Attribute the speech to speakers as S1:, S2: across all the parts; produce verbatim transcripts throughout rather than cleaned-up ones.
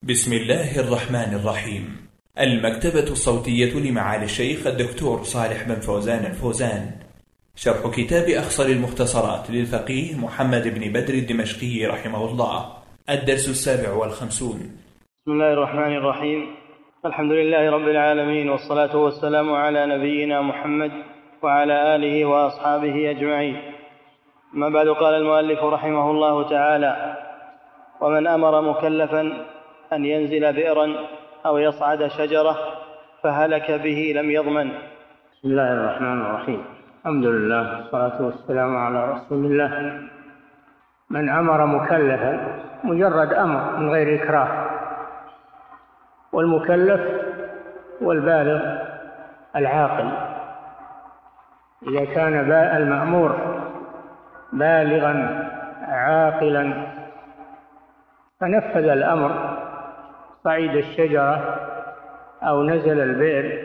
S1: بسم الله الرحمن الرحيم. المكتبة الصوتية لمعالي الشيخ الدكتور صالح بن فوزان الفوزان، شرح كتاب أخصر المختصرات للفقيه محمد بن بدر الدمشقي رحمه الله، الدرس السابع والخمسون.
S2: بسم الله الرحمن الرحيم. الحمد لله رب العالمين، والصلاة والسلام على نبينا محمد وعلى آله وأصحابه أجمعين. أما بعد، قال المؤلف رحمه الله تعالى: ومن أمر مكلفا أن ينزل بئرا أو يصعد شجرة فهلك به لم يضمن.
S3: بسم الله الرحمن الرحيم. الحمد لله والصلاة والسلام على رسول الله. من أمر مكلفا، مجرد أمر من غير إكراه، والمكلف والبالغ العاقل. إذا كان المأمور بالغا عاقلا فنفذ الأمر، صعد الشجرة أو نزل البئر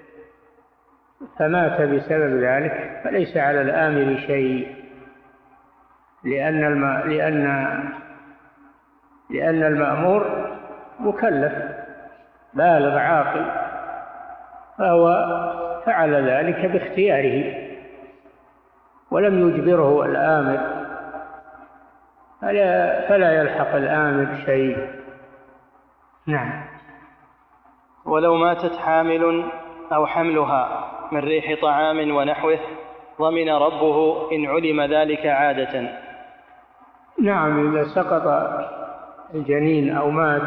S3: فمات بسبب ذلك، فليس على الآمر شيء، لأن الم... لأن لأن المأمور مكلف بالغ عاقل، فهو فعل ذلك باختياره ولم يجبره الآمر، فلا, فلا يلحق الآمر شيء. نعم.
S2: ولو ماتت حامل أو حملها من ريح طعام ونحوه ضمن ربه إن علم ذلك عادة.
S3: نعم، إذا سقط الجنين أو مات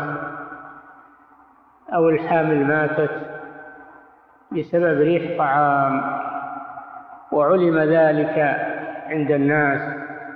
S3: أو الحامل ماتت بسبب ريح طعام وعلم ذلك عند الناس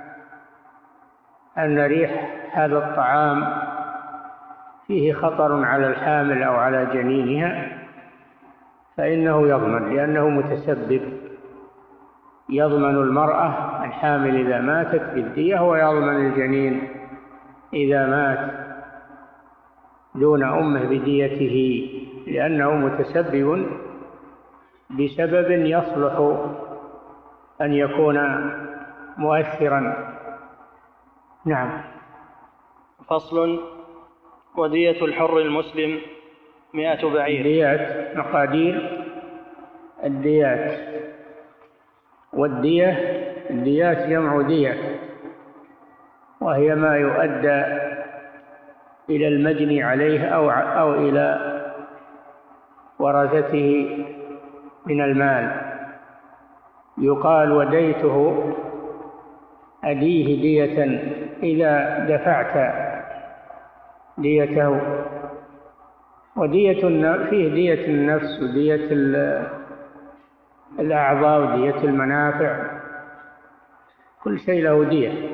S3: أن ريح هذا الطعام فيه خطر على الحامل أو على جنينها، فإنه يضمن، لأنه متسبب. يضمن المرأة الحامل إذا ماتت بالدية، ويضمن الجنين إذا مات دون أمه بديته، لأنه متسبب بسبب يصلح أن يكون مؤثرا. نعم.
S2: فصل: ودية الحر المسلم مئة بعير.
S3: ديات، مقادير الديات. والدية، الديات جمع دية، وهي ما يؤدى إلى المجني عليه أو أو إلى ورثته من المال. يقال: وديته، أديه دية إذا دفعت ديته. ودية فيه دية النفس ودية الأعضاء ودية المنافع، كل شيء له دية.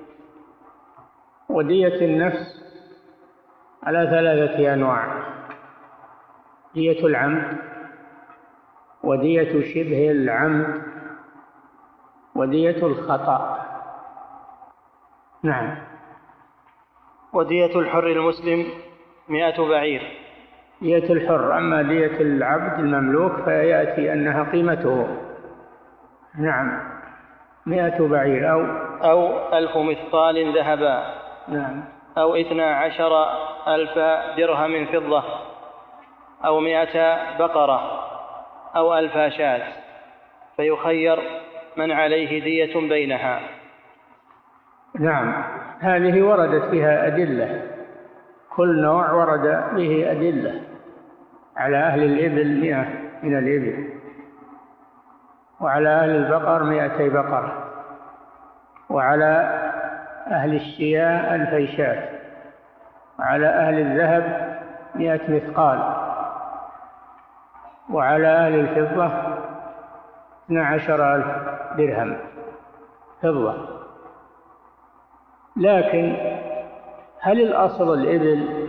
S3: ودية النفس على ثلاثة أنواع: دية العمد، ودية شبه العمد، ودية الخطأ. نعم.
S2: ودية الحر المسلم مئة بعير.
S3: دية الحر. أما دية العبد المملوك فيأتي أنها قيمته. نعم، مئة بعير أو
S2: أو ألف مثقال ذهبا.
S3: نعم.
S2: أو اثنا عشر ألف درهم فضة، أو مئة بقرة، أو ألف شاة، فيخير من عليه دية بينها.
S3: نعم، هذه وردت فيها أدلة، كل نوع ورد به أدلة. على أهل الإبل مئة من الإبل، وعلى أهل البقر مئتي بقرة، وعلى أهل الشياء ألفي شاة، وعلى أهل الذهب مئة مثقال، وعلى أهل الفضة اثنا عشر ألف درهم فضة. لكن هل الأصل الإبل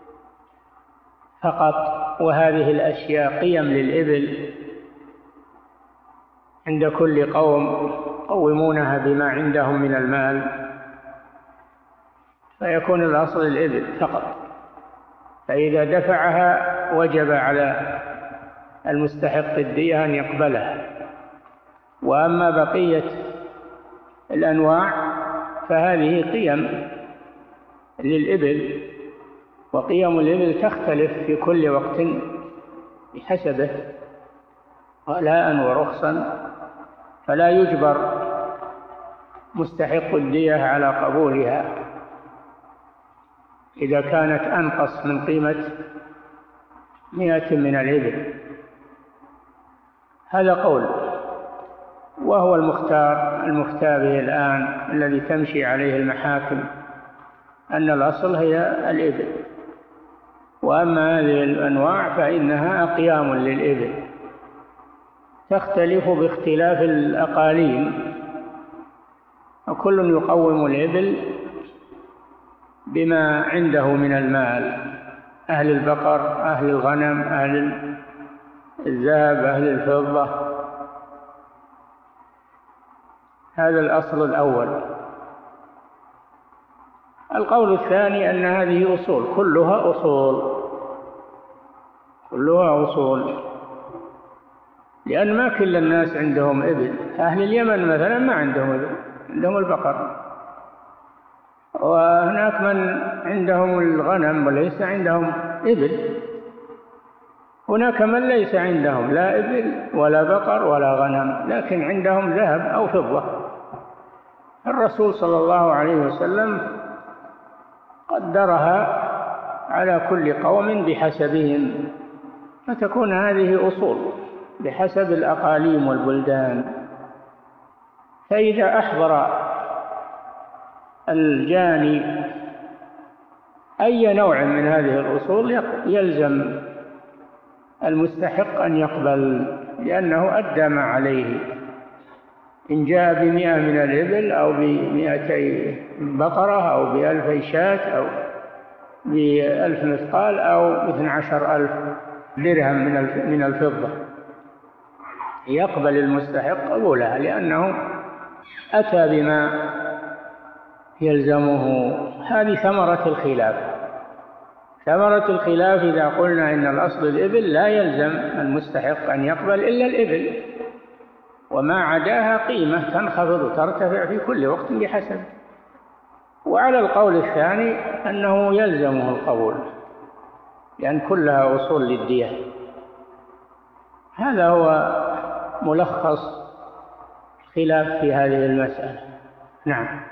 S3: فقط، وهذه الأشياء قيم للإبل عند كل قوم قومونها بما عندهم من المال، فيكون الأصل الإبل فقط، فإذا دفعها وجب على المستحق الدية أن يقبلها. وأما بقية الأنواع فهذه قيم للإبل وقيم الإبل تختلف في كل وقت بحسبه غلاء ورخصا، فلا يجبر مستحق الدية على قبولها إذا كانت أنقص من قيمة مئة من الإبل. هذا قول، وهو المختار المفتى به الآن الذي تمشي عليه المحاكم، أن الأصل هي الإبل، وأما هذه الأنواع فإنها أقيام للإبل تختلف باختلاف الأقاليم، وكل يقوم الإبل بما عنده من المال، أهل البقر، أهل الغنم، أهل الذهب، أهل الفضة. هذا الأصل الأول. القول الثاني أن هذه أصول، كلها أصول كلها أصول لأن ما كل الناس عندهم إبل. أهل اليمن مثلا ما عندهم إبل، عندهم البقر، وهناك من عندهم الغنم وليس عندهم إبل، هناك من ليس عندهم لا إبل ولا بقر ولا غنم لكن عندهم ذهب أو فضة. الرسول صلى الله عليه وسلم قدرها على كل قوم بحسبهم، فتكون هذه أصول بحسب الأقاليم والبلدان. فإذا أحضر الجاني أي نوع من هذه الأصول يلزم المستحق أن يقبل، لأنه أدى ما عليه. إن جاء بمئة من الإبل أو بمئتي بقرة أو بألفي شاة أو بألف مثقال أو باثنى عشر ألف درهم من الفضة يقبل المستحق قبولها، لأنه أتى بما يلزمه. هذه ثمرة الخلاف. ثمرة الخلاف إذا قلنا إن الأصل الإبل لا يلزم المستحق أن يقبل إلا الإبل، وما عداها قيمة تنخفض وترتفع في كل وقت بحسب. وعلى القول الثاني أنه يلزمه القبول لأن كلها أصول للدية. هذا هو ملخص خلاف في هذه المسألة. نعم.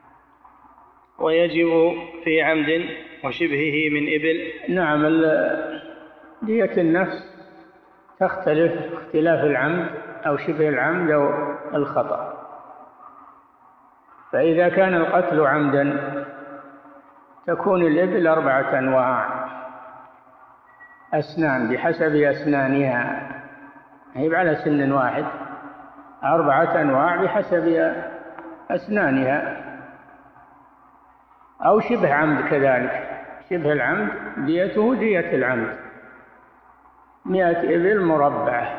S2: ويجب في عمد وشبهه من إبل.
S3: نعم، دية النفس تختلف اختلاف العمد أو شبه العمد أو الخطأ. فإذا كان القتل عمدا تكون الإبل أربعة أنواع أسنان بحسب أسنانها، هي على سن واحد، أربعة أنواع بحسب أسنانها. أو شبه عمد كذلك، شبه العمد ديته دية العمد مئة إبل مربعة.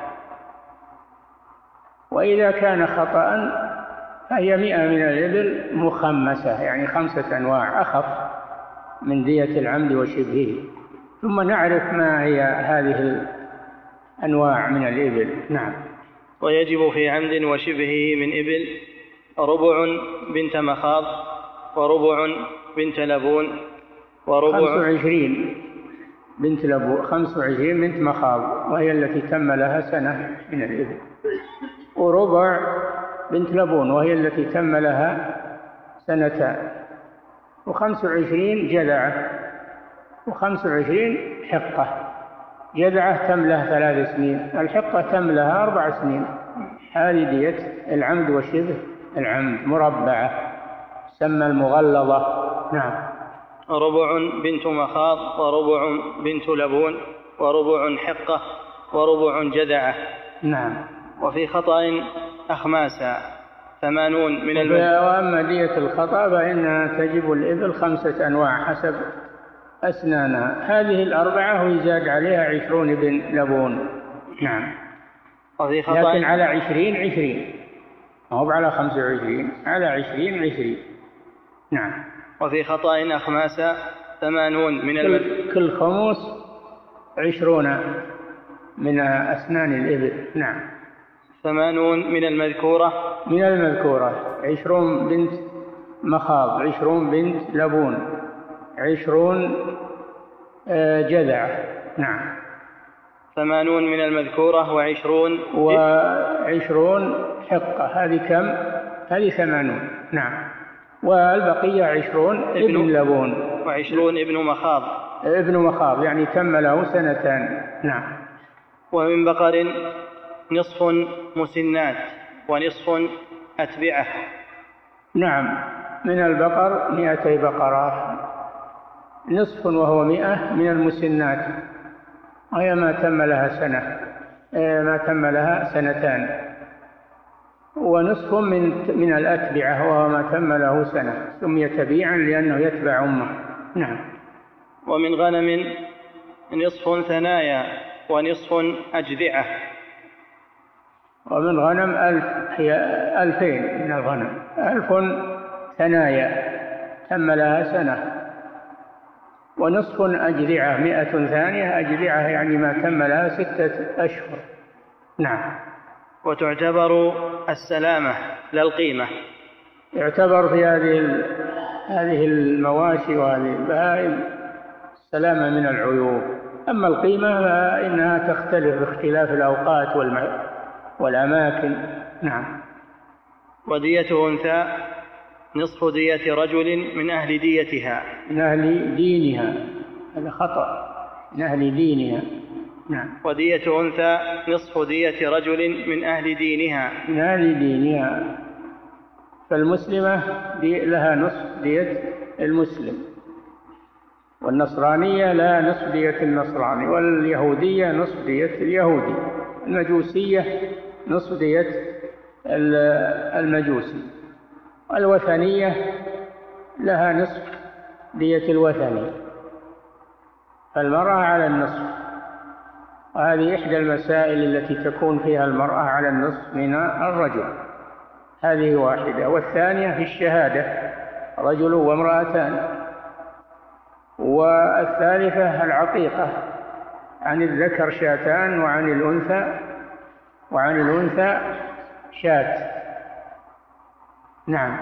S3: وإذا كان خطأ فهي مئة من الإبل مخمسة، يعني خمسة أنواع أخف من دية العمد وشبهه. ثم نعرف ما هي هذه الأنواع من الإبل. نعم.
S2: ويجب في عمد وشبهه من إبل ربع بنت مخاض، وربع بنت لبون، وربع
S3: خمس وعشرين بنت لبون، خمس وعشرين بنت مخاض وهي التي تم لها سنة من الإبل، وربع بنت لبون وهي التي تم لها سنتان، وخمس وعشرين جذعة، وخمس وعشرين حقة. جذعة تم لها ثلاث سنين، الحقة تم لها أربع سنين. هذه دية العمد وشبه العمد مربعة سمى المغلظة. نعم.
S2: ربع بنت مخاض، وربع بنت لبون، وربع حقة، وربع جذعة.
S3: نعم.
S2: وفي خطأ أخماسا ثمانون من المال.
S3: وأما دية الخطأ فإنها تجب الإبل خمسة أنواع حسب أسنانها، هذه الأربعة ويزاد عليها عشرون بن لبون. نعم.
S2: وفي خطأ
S3: لكن على عشرين عشرين، ما هو على خمسة وعشرين، على عشرين عشرين. نعم.
S2: وفي خطأ أخماسا ثمانون من المال.
S3: كل خموس عشرون من أسنان الإبل. نعم.
S2: ثمانون من المذكورة.
S3: من المذكورة عشرون بنت مخاض، عشرون بنت لبون، عشرون جذع. نعم.
S2: ثمانون من المذكورة وعشرون
S3: وعشرون حقة. هذه كم؟ هذه ثمانون. نعم. والبقية عشرون ابن, ابن لبون
S2: وعشرون ابن مخاض.
S3: ابن مخاض يعني تم له سنتان. نعم.
S2: ومن بقر نصف مسنات ونصف أتبعة.
S3: نعم. من البقر مئتي بقرة، نصف وهو مئة من المسنات وهي ما تم لها سنة ما تم لها سنتان، ونصف من من الأتبعة وهو ما تم له سنة، سمي تبيعا لأنه يتبع أمه. نعم.
S2: ومن غنم نصف ثنايا ونصف أجذعة.
S3: ومن غنم ألف، هي ألفين من الغنم، ألف ثنايا تم لها سنة، ونصف أجذعة مئة ثانية. أجذعة يعني ما تم لها ستة أشهر. نعم.
S2: وتعتبر السلامة لا القيمة.
S3: يعتبر في هذه هذه المواشي وهذه البهائم السلامة من العيوب، أما القيمة فإنها تختلف باختلاف الأوقات والأماكن. نعم.
S2: ودية أنثى نصف دية رجل من أهل ديتها.
S3: من أهل دينها، هذا خطأ، من أهل دينها. نعم.
S2: ودية أنثى نصف دية رجل من أهل دينها.
S3: من أهل دينها. فالمسلمة دي لها نصف دية المسلم، والنصرانية لها نصف دية النصراني، واليهودية نصف دية اليهودي، المجوسية نصف دية المجوسي، والوثنية لها نصف دية الوثني. فالمرأة على النصف، وهذه إحدى المسائل التي تكون فيها المرأة على النصف من الرجل، هذه واحدة. والثانية في الشهادة رجل وامرأتان. والثالثة العقيقة، عن الذكر شاتان وعن الأنثى وعن الأنثى شات. نعم.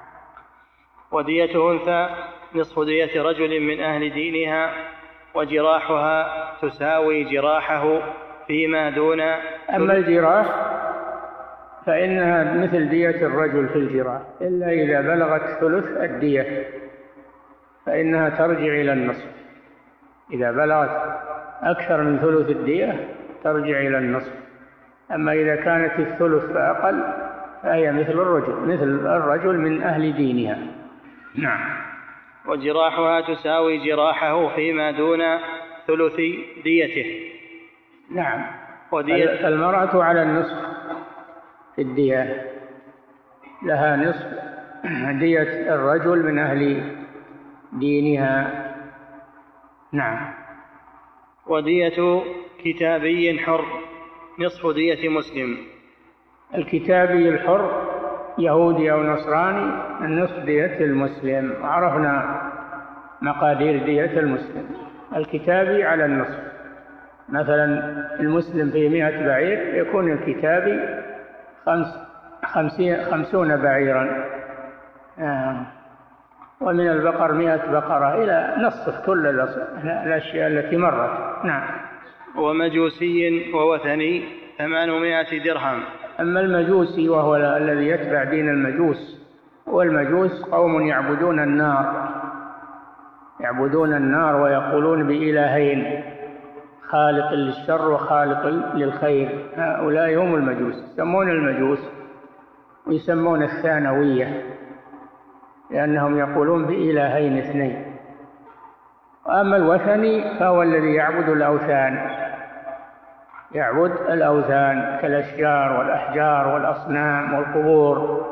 S2: ودية أنثى نصف دية رجل من أهل دينها، وجراحها تساوي جراحه فيما دون.
S3: أما الجراح فإنها مثل دية الرجل في الجراح، إلا إذا بلغت ثلث الدية فإنها ترجع إلى النصف. إذا بلغت أكثر من ثلث الدية ترجع إلى النصف. أما إذا كانت الثلث فأقل فهي مثل الرجل مثل الرجل من أهل دينها. نعم.
S2: وجراحها تساوي جراحه فيما دون ثلث ديته.
S3: نعم.
S2: ودية
S3: فالمرأة على النصف في الدية، لها نصف دية الرجل من أهل دينها. نعم.
S2: ودية كتابي حر نصف دية مسلم.
S3: الكتابي الحر يهودي أو نصراني النصف دية المسلم. عرفنا مقادير دية المسلم. الكتابي على النصف، مثلا المسلم في مئة بعير يكون الكتابي خمس خمسين خمسون بعيرا. آه. ومن البقر مئة بقرة إلى نصف كل الأشياء التي مرت. نعم.
S2: ومجوسي ووثني ثمانمائة درهم.
S3: أما المجوسي وهو الذي يتبع دين المجوس، والمجوس قوم يعبدون النار، يعبدون النار ويقولون بإلهين، خالق للشر وخالق للخير. هؤلاء هم المجوس، يسمون المجوس ويسمون الثانوية لأنهم يقولون بإلهين اثنين. وأما الوثني فهو الذي يعبد الأوثان، يعبد الأوثان كالأشجار والأحجار والأصنام والقبور.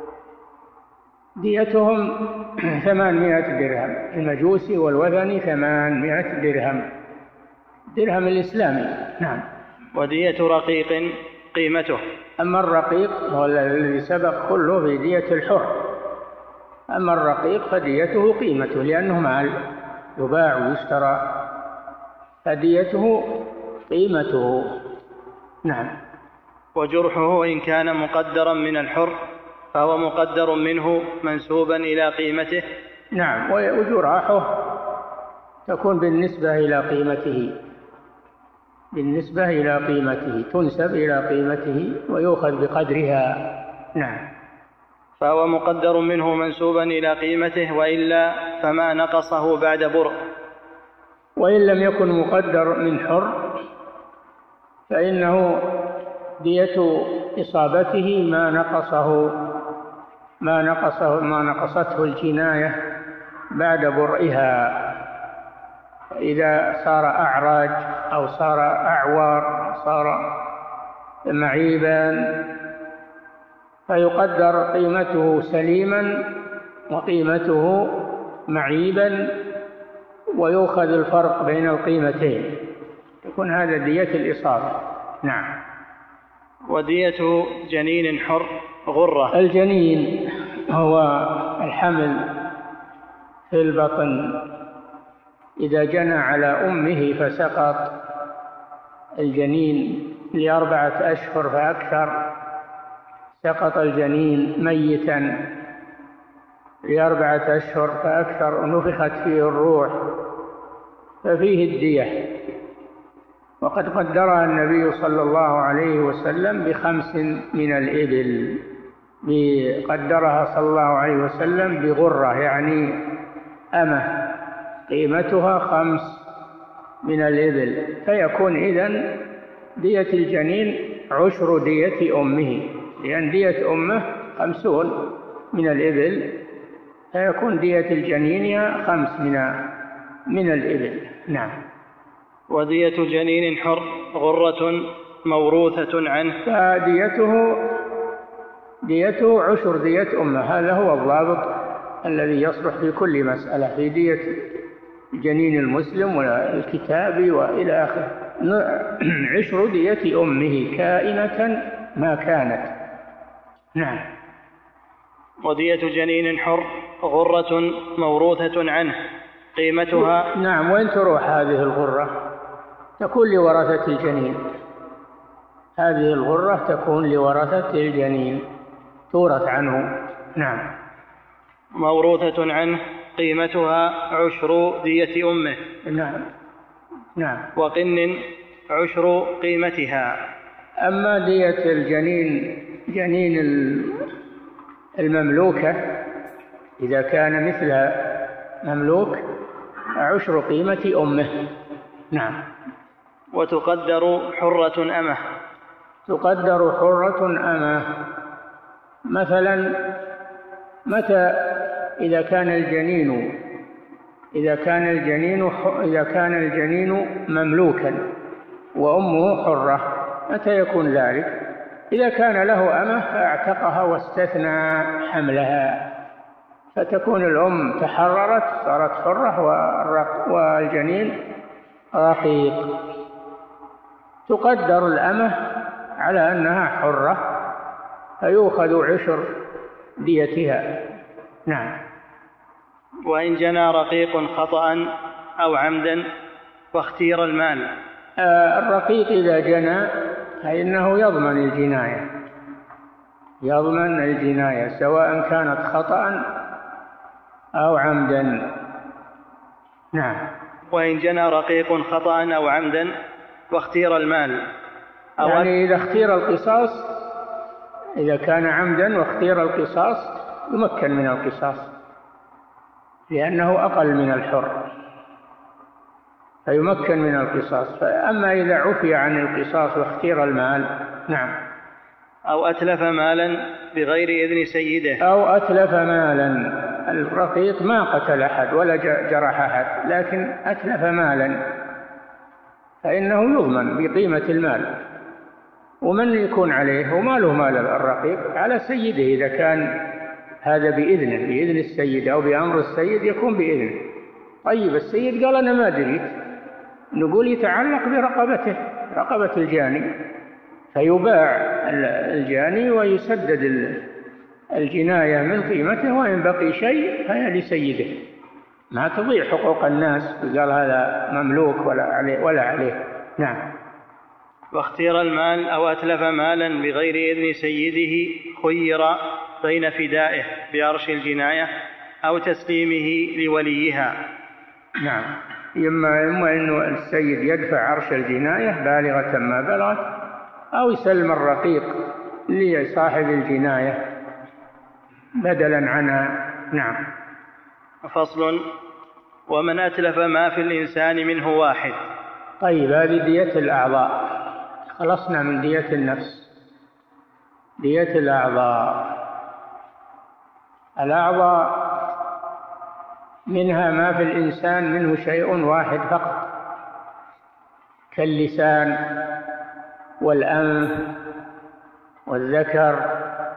S3: ديتهم ثمانمائة درهم. المجوسي والوثني ثمانمائة درهم، درهم الإسلامي. نعم.
S2: ودية رقيق قيمته.
S3: أما الرقيق هو الذي سبق كله في دية الحر. أما الرقيق فديته قيمته لأنه مال يباع ويشترى، فديته قيمته. نعم.
S2: وجرحه إن كان مقدرا من الحر فهو مقدر منه منسوبا إلى قيمته.
S3: نعم. وجراحه تكون بالنسبة إلى قيمته، بالنسبة إلى قيمته، تنسب إلى قيمته ويؤخذ بقدرها. نعم.
S2: فهو مقدر منه منسوبا إلى قيمته، وإلا فما نقصه بعد برء.
S3: وإن لم يكن مقدر من حر فإنه دية إصابته ما نقصه ما نقصه ما نقصته الجناية بعد برئها. إذا صار أعراج أو صار أعور أو صار معيبا فيقدر قيمته سليما وقيمته معيبا، ويؤخذ الفرق بين القيمتين، تكون هذا دية الإصابة. نعم.
S2: ودية جنين حر غرة.
S3: الجنين هو الحمل في البطن، إذا جنى على أمه فسقط الجنين لأربعة أشهر فأكثر، سقط الجنين ميتا لأربعة أشهر فأكثر ونفخت فيه الروح ففيه الدية. وقد قدرها النبي صلى الله عليه وسلم بخمس من الإبل، قدرها صلى الله عليه وسلم بغرة يعني أمة قيمتها خمس من الإبل، فيكون إذن دية الجنين عشر دية أمه، لأن دية أمه خمسون من الإبل، فيكون دية الجنين خمس من من الإبل. نعم.
S2: ودية جنين حر غرة موروثة عنه.
S3: فديته ديته عشر دية أمه، هذا هو الضابط الذي يصلح في كل مسألة، في دية جنين المسلم والكتاب وإلى آخره. عشر دية أمه كائنة ما كانت. نعم.
S2: ودية جنين حر غرة موروثة عنه قيمتها.
S3: نعم. وين تروح هذه الغرة؟ تكون لورثة الجنين، هذه الغرة تكون لورثة الجنين تورث عنه. نعم.
S2: موروثة عنه قيمتها عشر دية أمه.
S3: نعم. نعم.
S2: وقن عشر قيمتها.
S3: أما دية الجنين جنين المملوكة إذا كان مثل مملوك عشر قيمة أمه. نعم.
S2: وتقدر حرة أمه.
S3: تقدر حرة أمه. مثلا متى إذا كان الجنين إذا كان الجنين إذا كان الجنين مملوكا وأمه حرة، متى يكون ذلك؟ إذا كان له أمه فاعتقها واستثنى حملها، فتكون الأم تحررت صارت حرة والجنين رقيق. تقدر الأمة على أنها حرة فيؤخذ عشر ديتها. نعم.
S2: وإن جنى رقيق خطأ أو عمدا واختير المال.
S3: آه الرقيق إذا جنى فإنه يضمن الجناية، يضمن الجناية سواء كانت خطأ أو عمدا. نعم.
S2: وإن جنى رقيق خطأ أو عمدا واختير المال.
S3: أو يعني إذا اختير القصاص، إذا كان عمدا واختير القصاص يمكن من القصاص لأنه أقل من الحر فيمكن من القصاص. فأما إذا عفي عن القصاص واختير المال. نعم.
S2: أو أتلف مالا بغير إذن سيده.
S3: أو أتلف مالا. الرقيق ما قتل أحد ولا جرح أحد، لكن أتلف مالا فإنه يضمن بقيمة المال. ومن يكون عليه وما له مال الرقيق؟ على سيده، إذا كان هذا بإذنه بإذن السيد أو بأمر السيد يكون بإذنه. طيب السيد قال أنا ما دريت، نقول يتعلق برقبته، رقبة الجاني، فيباع الجاني ويسدد الجناية من قيمته، وإن بقي شيء فهي لسيده، ما تضيع حقوق الناس قال هذا مملوك ولا عليه ولا عليه. نعم.
S2: واختير المال أو أتلف مالا بغير إذن سيده خير بين فدائه بأرش الجناية أو تسليمه لوليها.
S3: نعم. إما إما إنه السيد يدفع عرش الجناية بالغة ما بلغت، أو يسلم الرقيق لصاحب الجناية بدلا عنها. نعم.
S2: فصل: ومن أتلف ما في الإنسان منه واحد.
S3: طيب، هذه دية الأعضاء. خلصنا من دية النفس. دية الأعضاء. الأعضاء منها ما في الإنسان منه شيء واحد فقط، كاللسان والأنف والذكر.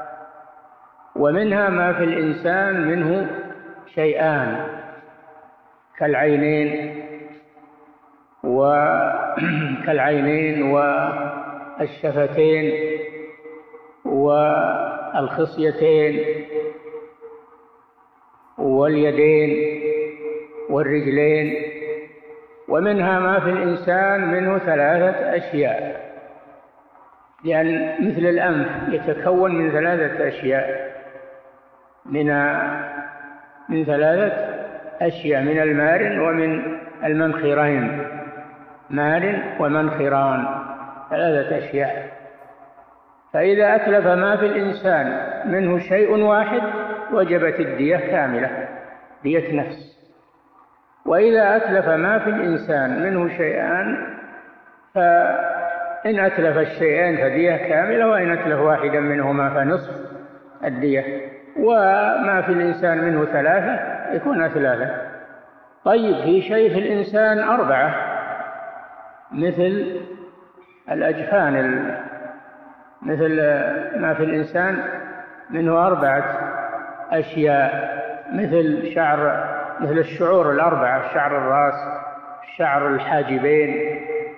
S3: ومنها ما في الإنسان منه شيئان، كالعينين وكالعينين والشفتين والخصيتين واليدين والرجلين. ومنها ما في الإنسان منه ثلاثة أشياء، لأن مثل الأنف يتكون من ثلاثة أشياء، من من ثلاثة أشياء، من المارن ومن المنخرين. مارن ومنخران، ثلاثة أشياء. فإذا أتلف ما في الإنسان منه شيء واحد وجبت الدية كاملة، دية نفس. وإذا أتلف ما في الإنسان منه شيئان، فإن أتلف الشيئين فدية كاملة، وإن أتلف واحدا منهما فنصف الدية. وما في الإنسان منه ثلاثة يكون ثلاثة. طيب، في شيء في الإنسان أربعة، مثل الأجفان، مثل ما في الإنسان منه أربعة أشياء، مثل شعر، مثل الشعور الأربعة: شعر الرأس، شعر الحاجبين،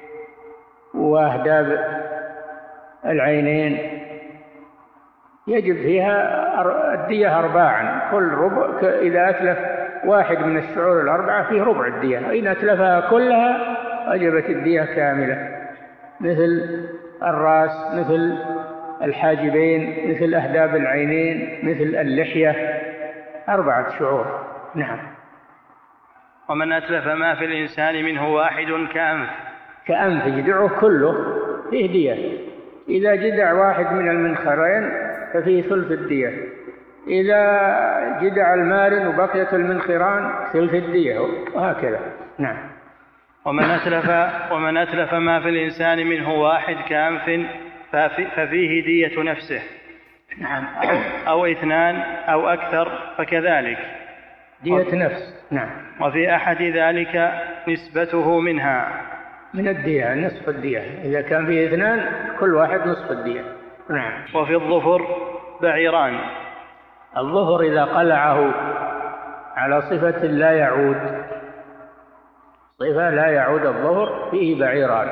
S3: وأهداب العينين. يجب فيها الدية أرباعا، كل ربع. إذا أتلف واحد من الشعور الأربعة فيه ربع الدية، وإن أتلفها كلها وجبت الدية كاملة، مثل الرأس، مثل الحاجبين، مثل أهداب العينين، مثل اللحية، أربعة شعور. نعم.
S2: ومن أتلف ما في الإنسان منه واحد كأنف.
S3: كأنف جدعه كله فيه دية. إذا جدع واحد من المنخرين ففيه ثلث الدية. إذا جدع المارن وبقية المنخران ثلث الدية، وهكذا. نعم.
S2: ومن أتلف ومن أتلف ما في الإنسان منه واحد كأنف ففيه دية نفسه.
S3: نعم.
S2: أو, أو اثنان أو أكثر فكذلك
S3: دية نفس. نعم.
S2: وفي أحد ذلك نسبته منها،
S3: من الدية، نصف الدية. إذا كان فيه اثنان كل واحد نصف الدية. نعم.
S2: وفي الظفر بعيران.
S3: الظفر إذا قلعه على صفة لا يعود، صفة لا يعود الظفر، فيه بعيران.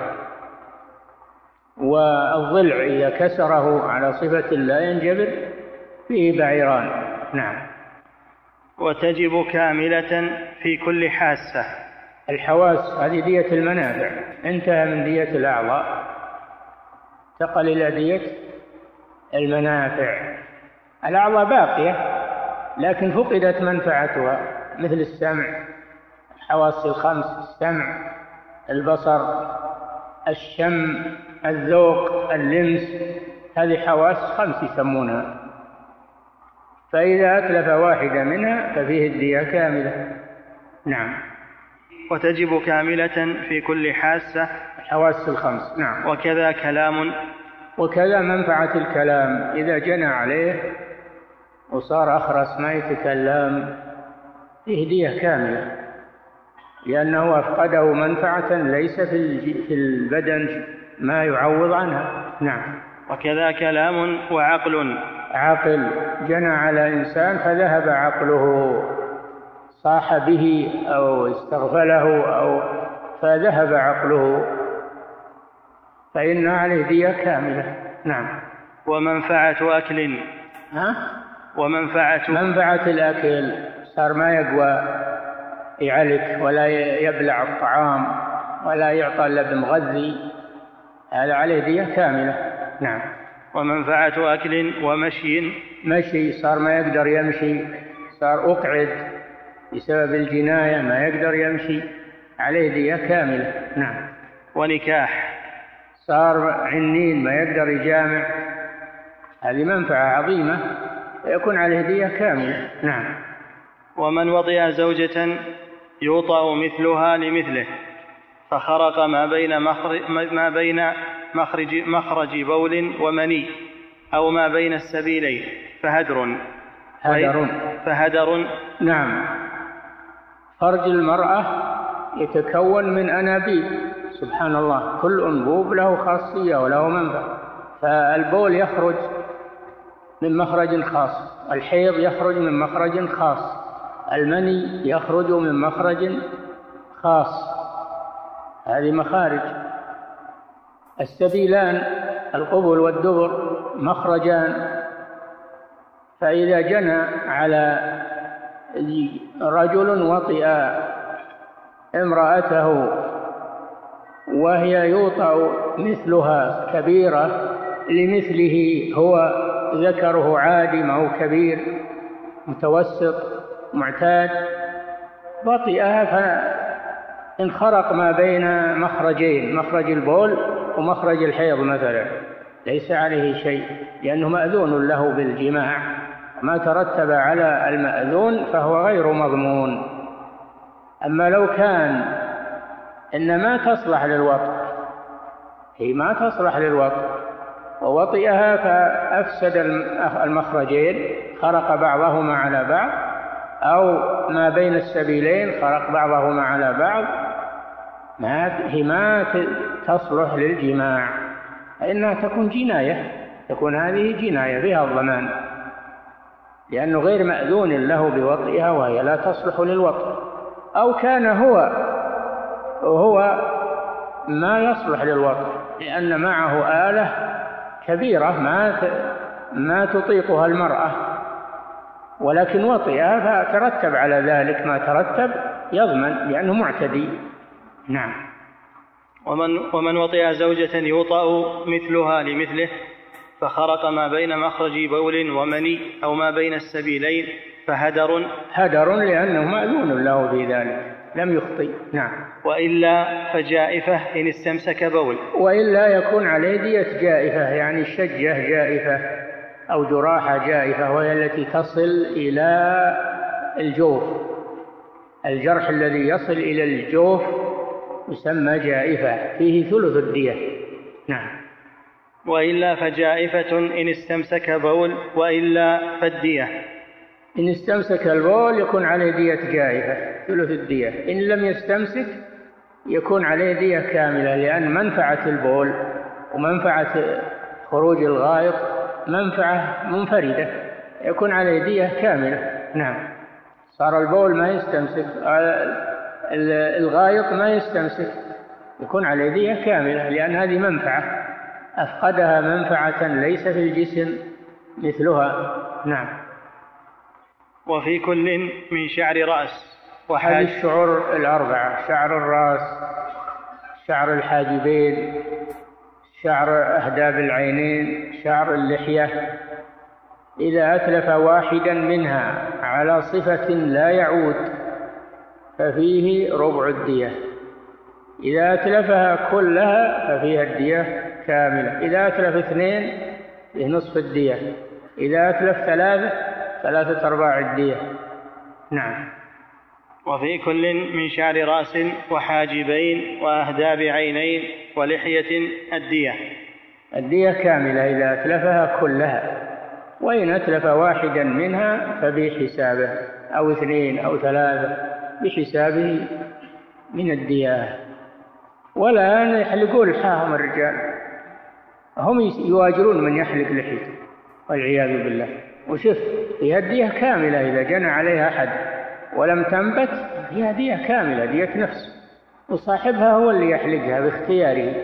S3: والضلع إذا كسره على صفة لا ينجبر فيه بعيران. نعم.
S2: وتجب كاملة في كل حاسة.
S3: الحواس هذه دية المنافع، انتهى من دية الأعضاء، انتقل إلى دية المنافع. الأعضاء باقية لكن فقدت منفعتها، مثل السمع، الحواس الخمس: السمع، البصر، الشم، الذوق، اللمس. هذه حواس خمس يسمونها. فإذا أتلف واحدة منها ففيه الدية كاملة. نعم.
S2: وتجب كاملة في كل حاسة،
S3: الحواس الخمس. نعم.
S2: وكذا كلام.
S3: وكذا منفعة الكلام، إذا جنى عليه وصار أخرس ما يتكلم فيه دية كاملة، لأنه أفقده منفعة ليس في البدن ما يعوض عنها. نعم.
S2: وكذا كلام وعقل.
S3: عقل جنى على إنسان فذهب عقله، صاح به أو استغفله أو فذهب عقله، فإن عليه دية كاملة. نعم.
S2: ومنفعة أكل.
S3: ها؟
S2: ومنفعة
S3: منفعة الأكل، صار ما يقوى يعلك ولا يبلع الطعام ولا يعطى إلا بمغذي، هذا عليه دية كاملة. نعم.
S2: ومنفعة أكل ومشي.
S3: مشي، صار ما يقدر يمشي، صار أقعد بسبب الجناية، ما يقدر يمشي، عليه دية كاملة. نعم.
S2: ونكاح
S3: صار عنين ما يقدر يجامع، هذه منفعة عظيمة، يكون عليه دية كاملة. نعم.
S2: ومن وطئ زوجة يوطأ مثلها لمثله فخرق ما بين مخرج, ما بين مخرج, مخرج بول ومني أو ما بين السبيلين فهدر.
S3: هدر.
S2: فهدر.
S3: نعم. فرج المرأة يتكون من أنابيب، سبحان الله، كل أنبوب له خاصية وله منفعة. فالبول يخرج من مخرج خاص، الحيض يخرج من مخرج خاص، المني يخرج من مخرج خاص، هذه مخارج. السبيلان القبل والدبر مخرجان، فإذا جنى على رجل وطئ امرأته وهي يوطأ مثلها كبيرة لمثله، هو ذكره عادم أو كبير متوسط معتاد، وطئها فانخرق ما بين مخرجين، مخرج البول ومخرج الحيض مثلا، ليس عليه شيء لأنه مأذون له بالجماع، ما ترتب على المأذون فهو غير مضمون. أما لو كان إن ما تصلح للوطء، هي ما تصلح للوطء ووطئها فأفسد المخرجين، خرق بعضهما على بعض، أو ما بين السبيلين خرق بعضهما على بعض، ما هي ما تصلح للجماع، فإنها تكون جناية، تكون هذه جناية فيها الضمان، لأنه غير مأذون له بوطئها وهي لا تصلح للوطء. أو كان هو وهو ما يصلح للوطء لأن معه آلة كبيرة ما ما تطيقها المرأة، ولكن وطئها فترتب على ذلك ما ترتب، يضمن لأنه معتدي. نعم.
S2: ومن, ومن وطئ زوجة يوطأ مثلها لمثله فخرق ما بين مخرج بول ومني أو ما بين السبيلين فهدر.
S3: هدر لأنه مأذون له في ذلك، لم يخطئ. نعم.
S2: وإلا فجائفة إن استمسك بول.
S3: وإلا يكون عليه دية جائفة، يعني شجة جائفة أو جراحة جائفة، وهي التي تصل إلى الجوف، الجرح الذي يصل إلى الجوف يسمى جائفة، فيه ثلث الدية. نعم.
S2: وإلا فجائفة إن استمسك بول، وإلا فالدية.
S3: إن استمسك البول يكون عليه دية جائفة ثلث الدية، إن لم يستمسك يكون عليه دية كاملة، لأن منفعة البول ومنفعة خروج الغائط منفعة منفردة، يكون عليه دية كاملة. نعم. صار البول ما يستمسك، الغائط ما يستمسك، يكون عليه دية كاملة، لأن هذه منفعة أفقدها منفعة ليس في الجسم مثلها. نعم.
S2: وفي كل من شعر رأس وحاجب.
S3: هذه الشعور الأربعة: شعر الرأس، شعر الحاجبين، شعر أهداب العينين، شعر اللحية، إذا أتلف واحدا منها على صفة لا يعود ففيه ربع الدية، إذا أتلفها كلها ففيها الدية كاملة، إذا أتلف اثنين فيه نصف الدية، إذا أتلف ثلاثة ثلاثة أرباع الدية. نعم.
S2: وفي كل من شعر رأس وحاجبين وأهداب عينين ولحية الدية.
S3: الدية كاملة إذا أتلفها كلها، وإن أتلف واحدا منها فبحسابه، أو اثنين أو ثلاثة بحسابه من الدية. ولا يحلقون لحاهم الرجال، هم يواجرون من يحلق لحيته والعياذ بالله. وشوف هي الدية كاملة إذا جنى عليها أحد ولم تنبت، هي دية كاملة، دية نفس، وصاحبها هو اللي يحلقها باختياره،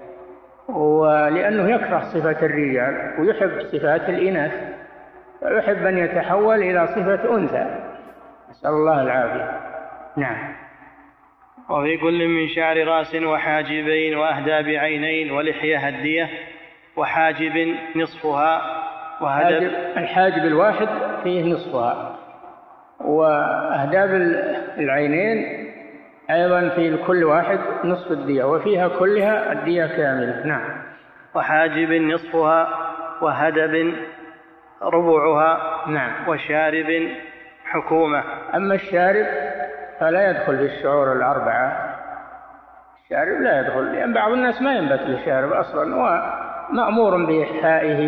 S3: ولأنه يكره صفة الرجال ويحب صفات الإناث، ويحب أن يتحول إلى صفة أنثى، نسأل الله العافية. نعم.
S2: وفي كل من شعر رأس وحاجبين وأهداب عينين ولحية الدية، وحاجب نصفها.
S3: وهدب الحاجب الواحد فيه نصفها، وأهداب العينين أيضا في كل واحد نصف الدية، وفيها كلها الدية كاملة. نعم.
S2: وحاجب نصفها، وهدب ربعها. نعم. وشارب حكومة.
S3: أما الشارب فلا يدخل في الشعور الأربعة، الشارب لا يدخل، لأن بعض الناس ما ينبت للشارب أصلا، ومأمور بإحفائه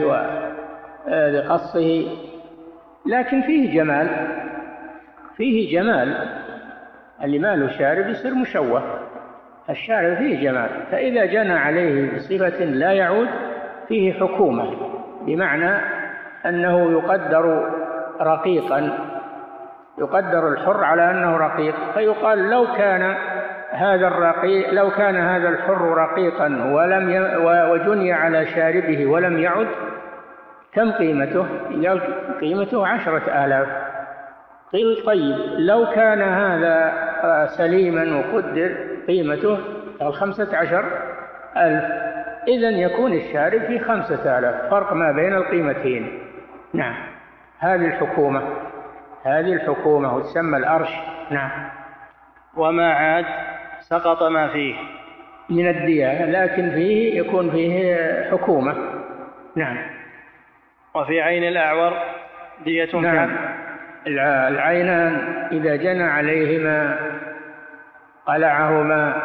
S3: وقصه، لكن فيه جمال، فيه جمال. اللي ما له شارب يصير مشوه، الشارب فيه جمال، فإذا جنى عليه بصفة لا يعود فيه حكومة، بمعنى أنه يقدر رقيقا، يقدر الحر على أنه رقيق، فيقال لو كان هذا الرقيق لو كان هذا الحر رقيقا ولم ي... وجني على شاربه ولم يعد، كم قيمته؟ قيمته عشرة آلاف. قيل طيب لو كان هذا سليما وقدر قيمته الخمسة عشر ألف، إذن يكون الشارب في خمسة آلاف، فرق ما بين القيمتين. نعم. هذه الحكومة، هذه الحكومة وتسمى الأرش. نعم.
S2: وما عاد سقط ما فيه
S3: من الدية، لكن فيه يكون فيه حكومة. نعم.
S2: وفي عين الأعور دية.
S3: نعم. العينان إذا جنى عليهما قلعهما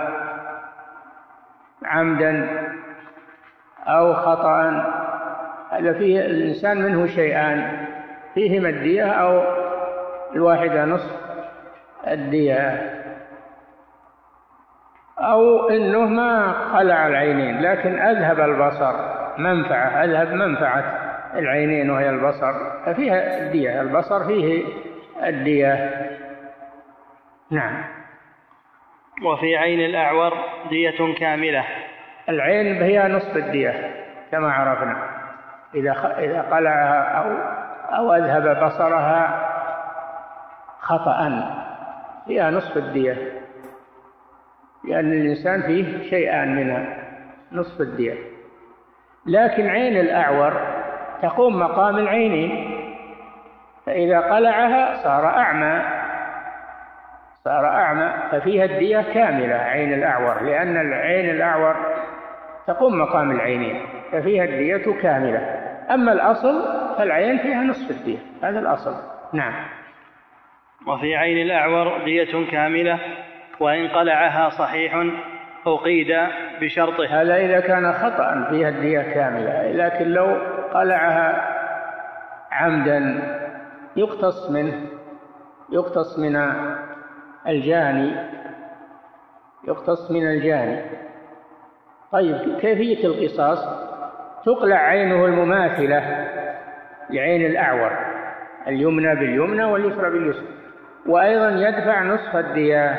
S3: عمدا أو خطأ، هذا فيه الإنسان منه شيئان، فيهما الدية أو الواحدة نصف الدية، أو إنه ما قلع العينين لكن أذهب البصر، منفعة، أذهب منفعة العينين وهي البصر، ففيها الدية، البصر فيه الدية. نعم.
S2: وفي عين الأعور دية كاملة.
S3: العين هي نصف الدية كما عرفنا، إذا إذا قلعها أو أو أذهب بصرها خطأ فيها نصف الدية، لأن الإنسان فيه شيئان منها، نصف الدية. لكن عين الأعور تقوم مقام العينين، فإذا قلعها صار أعمى، صار أعمى ففيها الدية كاملة عين الأعور، لأن العين الأعور تقوم مقام العينين ففيها الدية كاملة. أما الأصل فالعين فيها نصف الدية، هذا الأصل. نعم.
S2: وفي عين الأعور دية كاملة، وإن قلعها صحيح أقيد بشرطه.
S3: هذا إذا كان خطأ فيها الدية كاملة، لكن لو قلعها عمدا يقتص منه، يقتص من الجاني، يقتص من الجاني. طيب كيفية القصاص؟ تقلع عينه المماثلة لعين الأعور، اليمنى باليمنى واليسرى باليسرى، وأيضا يدفع نصف الدية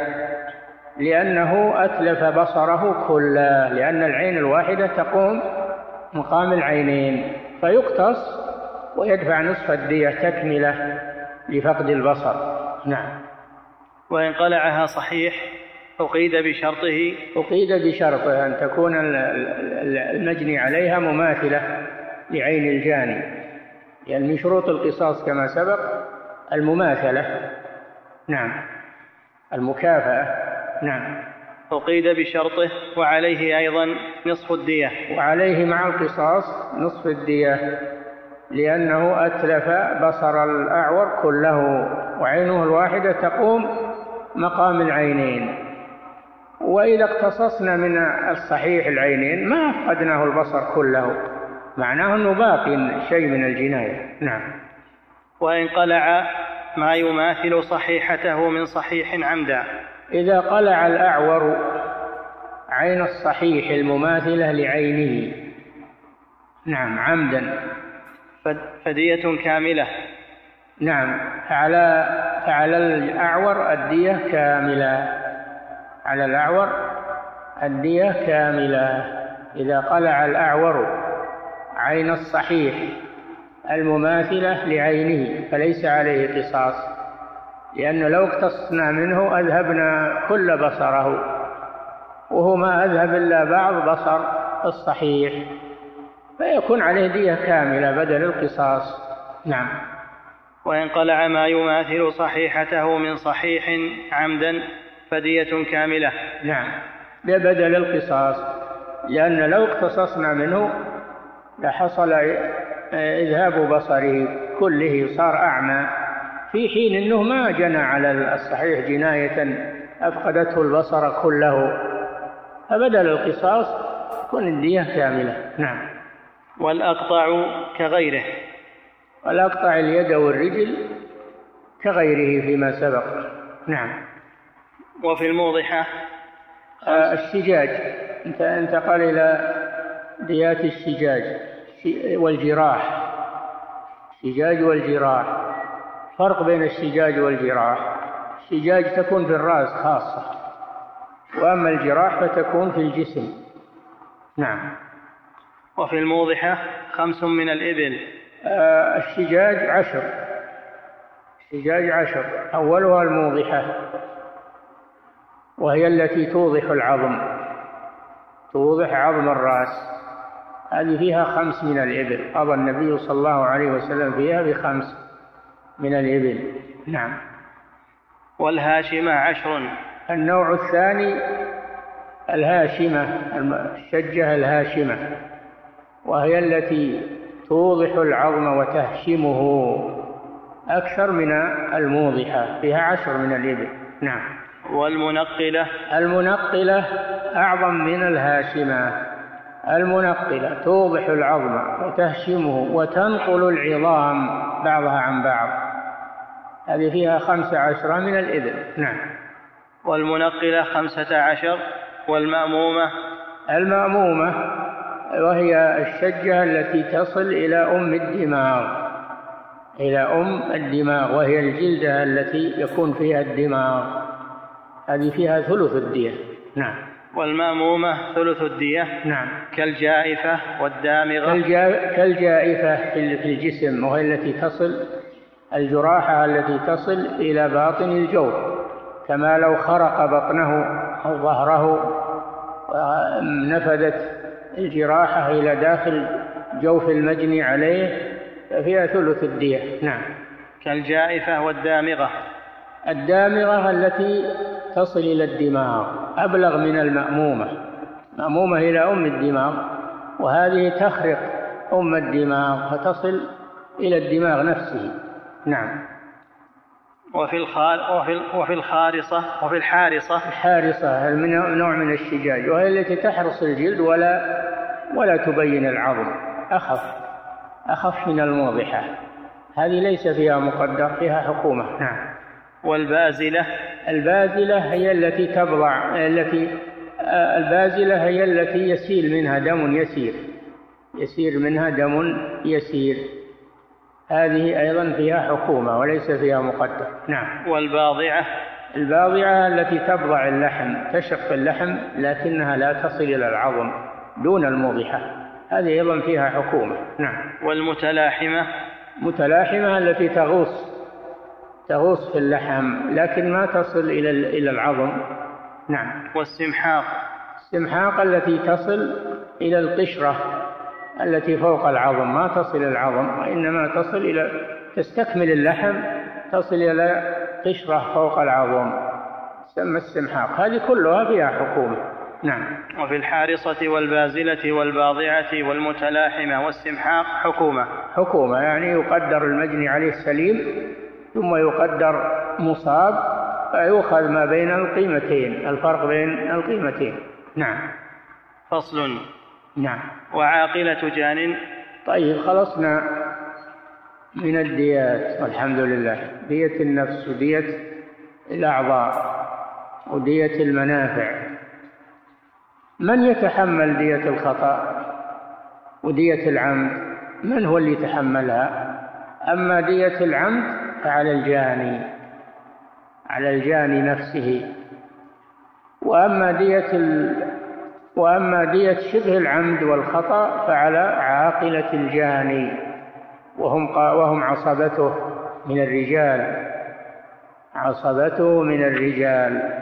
S3: لأنه أتلف بصره كله، لأن العين الواحدة تقوم مقام العينين، فيقتص ويدفع نصف الدية تكملة لفقد البصر. نعم.
S2: وإن قلعها صحيح أقيد بشرطه.
S3: أقيد بشرطه أن تكون المجني عليها مماثلة لعين الجاني، يعني من شروط القصاص كما سبق المماثلة. نعم. المكافأة. نعم.
S2: أقيد بشرطه، وعليه أيضا نصف الدية.
S3: وعليه مع القصاص نصف الدية، لأنه أتلف بصر الأعور كله، وعينه الواحدة تقوم مقام العينين. وإذا اقتصصنا من الصحيح العينين ما أفقدناه البصر كله، معناه أنه باقي شيء من الجناية. نعم.
S2: وإن قلع ما يماثل صحيحته من صحيح عمدا.
S3: إذا قلع الأعور عين الصحيح المماثلة لعينه، نعم، عمدا،
S2: فدية كاملة.
S3: نعم. فعلى فعلى الأعور الدية كاملة، على الأعور الدية كاملة إذا قلع الأعور عين الصحيح المماثلة لعينه، فليس عليه قصاص، لأنه لو اقتصنا منه أذهبنا كل بصره، وهو ما أذهب إلا بعض بصر الصحيح، فيكون عليه دية كاملة بدل القصاص. نعم.
S2: وإن قلع ما يماثل صحيحته من صحيح عمدا فدية كاملة.
S3: نعم، ببدل القصاص، لأن لو اقتصصنا منه لحصل إذهاب بصره كله، صار أعمى، في حين أنه ما جنى على الصحيح جناية أفقدته البصر كله، فبدل القصاص تكون الدية كاملة. نعم.
S2: والأقطع كغيره.
S3: والأقطع اليد والرجل كغيره فيما سبق. نعم.
S2: وفي الموضحة
S3: آه الشجاج، انت انتقل إلى ديات الشجاج والجراح. الشجاج والجراح، فرق بين الشجاج والجراح. الشجاج تكون في الرأس خاصة، وأما الجراح فتكون في الجسم. نعم.
S2: وفي الموضحة خمس من الإبل.
S3: آه الشجاج عشر. الشجاج عشر، أولها الموضحة، وهي التي توضح العظم، توضح عظم الرأس، هذه فيها خمس من الإبل، قضى النبي صلى الله عليه وسلم فيها بخمس من الإبل. نعم.
S2: والهاشمة عشر.
S3: النوع الثاني الهاشمة، الشجة الهاشمة، وهي التي توضح العظم وتهشمه أكثر من الموضحة، فيها عشر من الإبل. نعم.
S2: والمنقلة.
S3: المنقلة أعظم من الهاشمة. المنقلة توضح العظم وتهشمه وتنقل العظام بعضها عن بعض، هذه فيها خمس عشر من الإبل. نعم.
S2: والمنقلة خمسة عشر. والمأمومة.
S3: المأمومة وهي الشجة التي تصل إلى أم الدماغ، إلى أم الدماغ، وهي الجلدة التي يكون فيها الدماغ، هذه فيها ثلث الدية. نعم.
S2: والمأمومة ثلث الدية.
S3: نعم.
S2: كالجائفة والدامغة.
S3: كالجا... كالجائفة في الجسم، وهي التي تصل، الجراحة التي تصل إلى باطن الجوف، كما لو خرق بطنه أو ظهره ونفذت الجراحة إلى داخل جوف المجني عليه، فيها ثلث الدية. نعم.
S2: كالجائفة والدامغة.
S3: الدامغة التي تصل إلى الدماغ أبلغ من المأمومة، مأمومة إلى أم الدماغ، وهذه تخرق أم الدماغ فتصل إلى الدماغ نفسه. نعم.
S2: وفي الخار وفي وفي الخارصة وفي الحارصة.
S3: الحارصة نوع من الشجاج، وهي التي تحرص الجلد ولا ولا تبين العظم، أخف أخف من الموضحة، هذه ليس فيها مقدر، فيها حكومة. نعم.
S2: والبازلة.
S3: البازلة هي التي تبضع، التي البازلة هي التي يسيل منها دم يسير، يسير منها دم يسير، هذه أيضا فيها حكومة وليس فيها مقدر. نعم.
S2: والباضعة.
S3: الباضعة التي تبضع اللحم، تشق اللحم لكنها لا تصل إلى العظم دون الموضحة، هذه أيضا فيها حكومة. نعم.
S2: والمتلاحمة.
S3: متلاحمة التي تغوص تغوص في اللحم لكن ما تصل إلى إلى العظم. نعم.
S2: والسمحاق.
S3: السمحاق التي تصل إلى القشرة التي فوق العظم، ما تصل إلى العظم وإنما تصل إلى تستكمل اللحم، تصل إلى قشرة فوق العظم، تسمى السمحاق، هذه كلها فيها حكومة. نعم.
S2: وفي الحارصة والبازلة والباضعة والمتلاحمة والسمحاق حكومة.
S3: حكومة يعني يقدر المجني عليه السليم ثم يقدر مصاب، فيؤخذ ما بين القيمتين، الفرق بين القيمتين. نعم.
S2: فصل.
S3: نعم.
S2: وعاقلة جان.
S3: طيب، خلصنا من الديات والحمد لله، دية النفس ودية الأعضاء ودية المنافع. من يتحمل دية الخطأ ودية العمد؟ من هو اللي يتحملها؟ أما دية العمد فعلى الجاني، على الجاني نفسه، وأما دية ال... وأما دية شبه العمد والخطأ فعلى عاقلة الجاني، وهم وهم عصبته من الرجال، عصبته من الرجال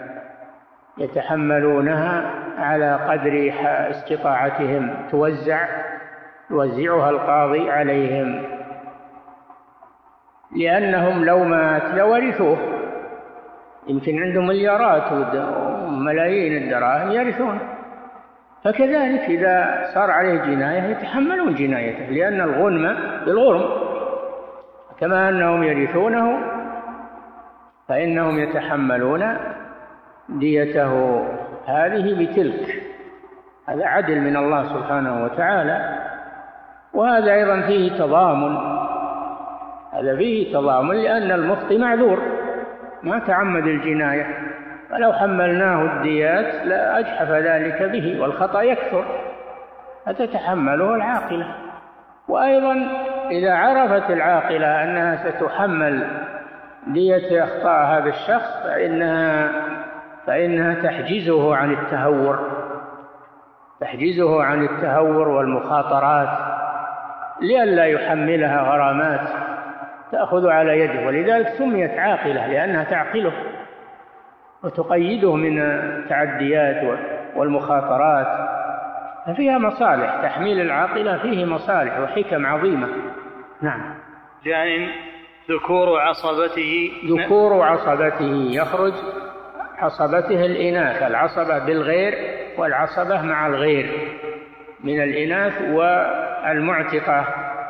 S3: يتحملونها على قدر استطاعتهم، توزع يوزعها القاضي عليهم، لأنهم لو مات لورثوه، يمكن عندهم مليارات وملايين الدراهم يرثون، فكذلك إذا صار عليه جناية يتحملون جنايته، لأن الغنم بالغرم، كما أنهم يرثونه فإنهم يتحملون ديته هذه بتلك. هذا عدل من الله سبحانه وتعالى، وهذا أيضا فيه تضامن، هذا فيه تضامن لأن المخطئ معذور ما تعمد الجناية، فلو حملناه الديات لا أجحف ذلك به، والخطأ يكثر فتتحمله العاقلة. وأيضا إذا عرفت العاقلة أنها ستحمل دية أخطاء هذا الشخص فإنها, فإنها تحجزه عن التهور، تحجزه عن التهور والمخاطرات لئلا يحملها غرامات تأخذ على يده، ولذلك سميت عاقلة لأنها تعقله وتقيده من التعديات والمخاطرات، ففيها مصالح، تحميل العاقلة فيه مصالح وحكم عظيمة. نعم.
S2: جان ذكور عصبته،
S3: ذكور عصبته يخرج عصبته الإناث، العصبة بالغير والعصبة مع الغير من الإناث، والمعتقة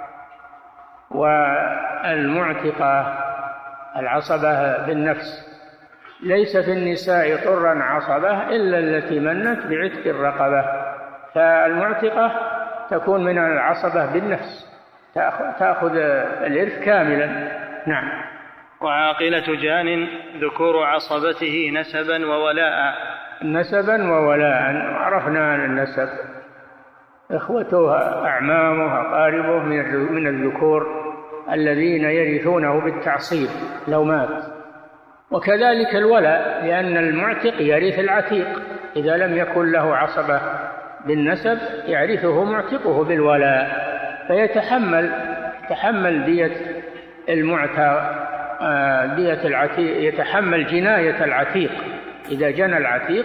S3: والمعتقة العصبة بالنفس. ليس في النساء طرا عصبة إلا التي منت بعتق الرقبة، فالمعتقة تكون من العصبة بالنفس، تأخذ الإرث كاملا. نعم.
S2: وعاقلة جان ذكور عصبته نسبا وولاء.
S3: نسبا وولاء، عرفنا النسب إخوته أعمامه أقاربه من الذكور الذين يرثونه بالتعصيب لو مات، وكذلك الولاء لأن المعتق يرث العتيق، إذا لم يكن له عصبة بالنسب يعرفه معتقه بالولاء، فيتحمل تحمل دية المعتى دية العتيق، يتحمل جناية العتيق. إذا جنى العتيق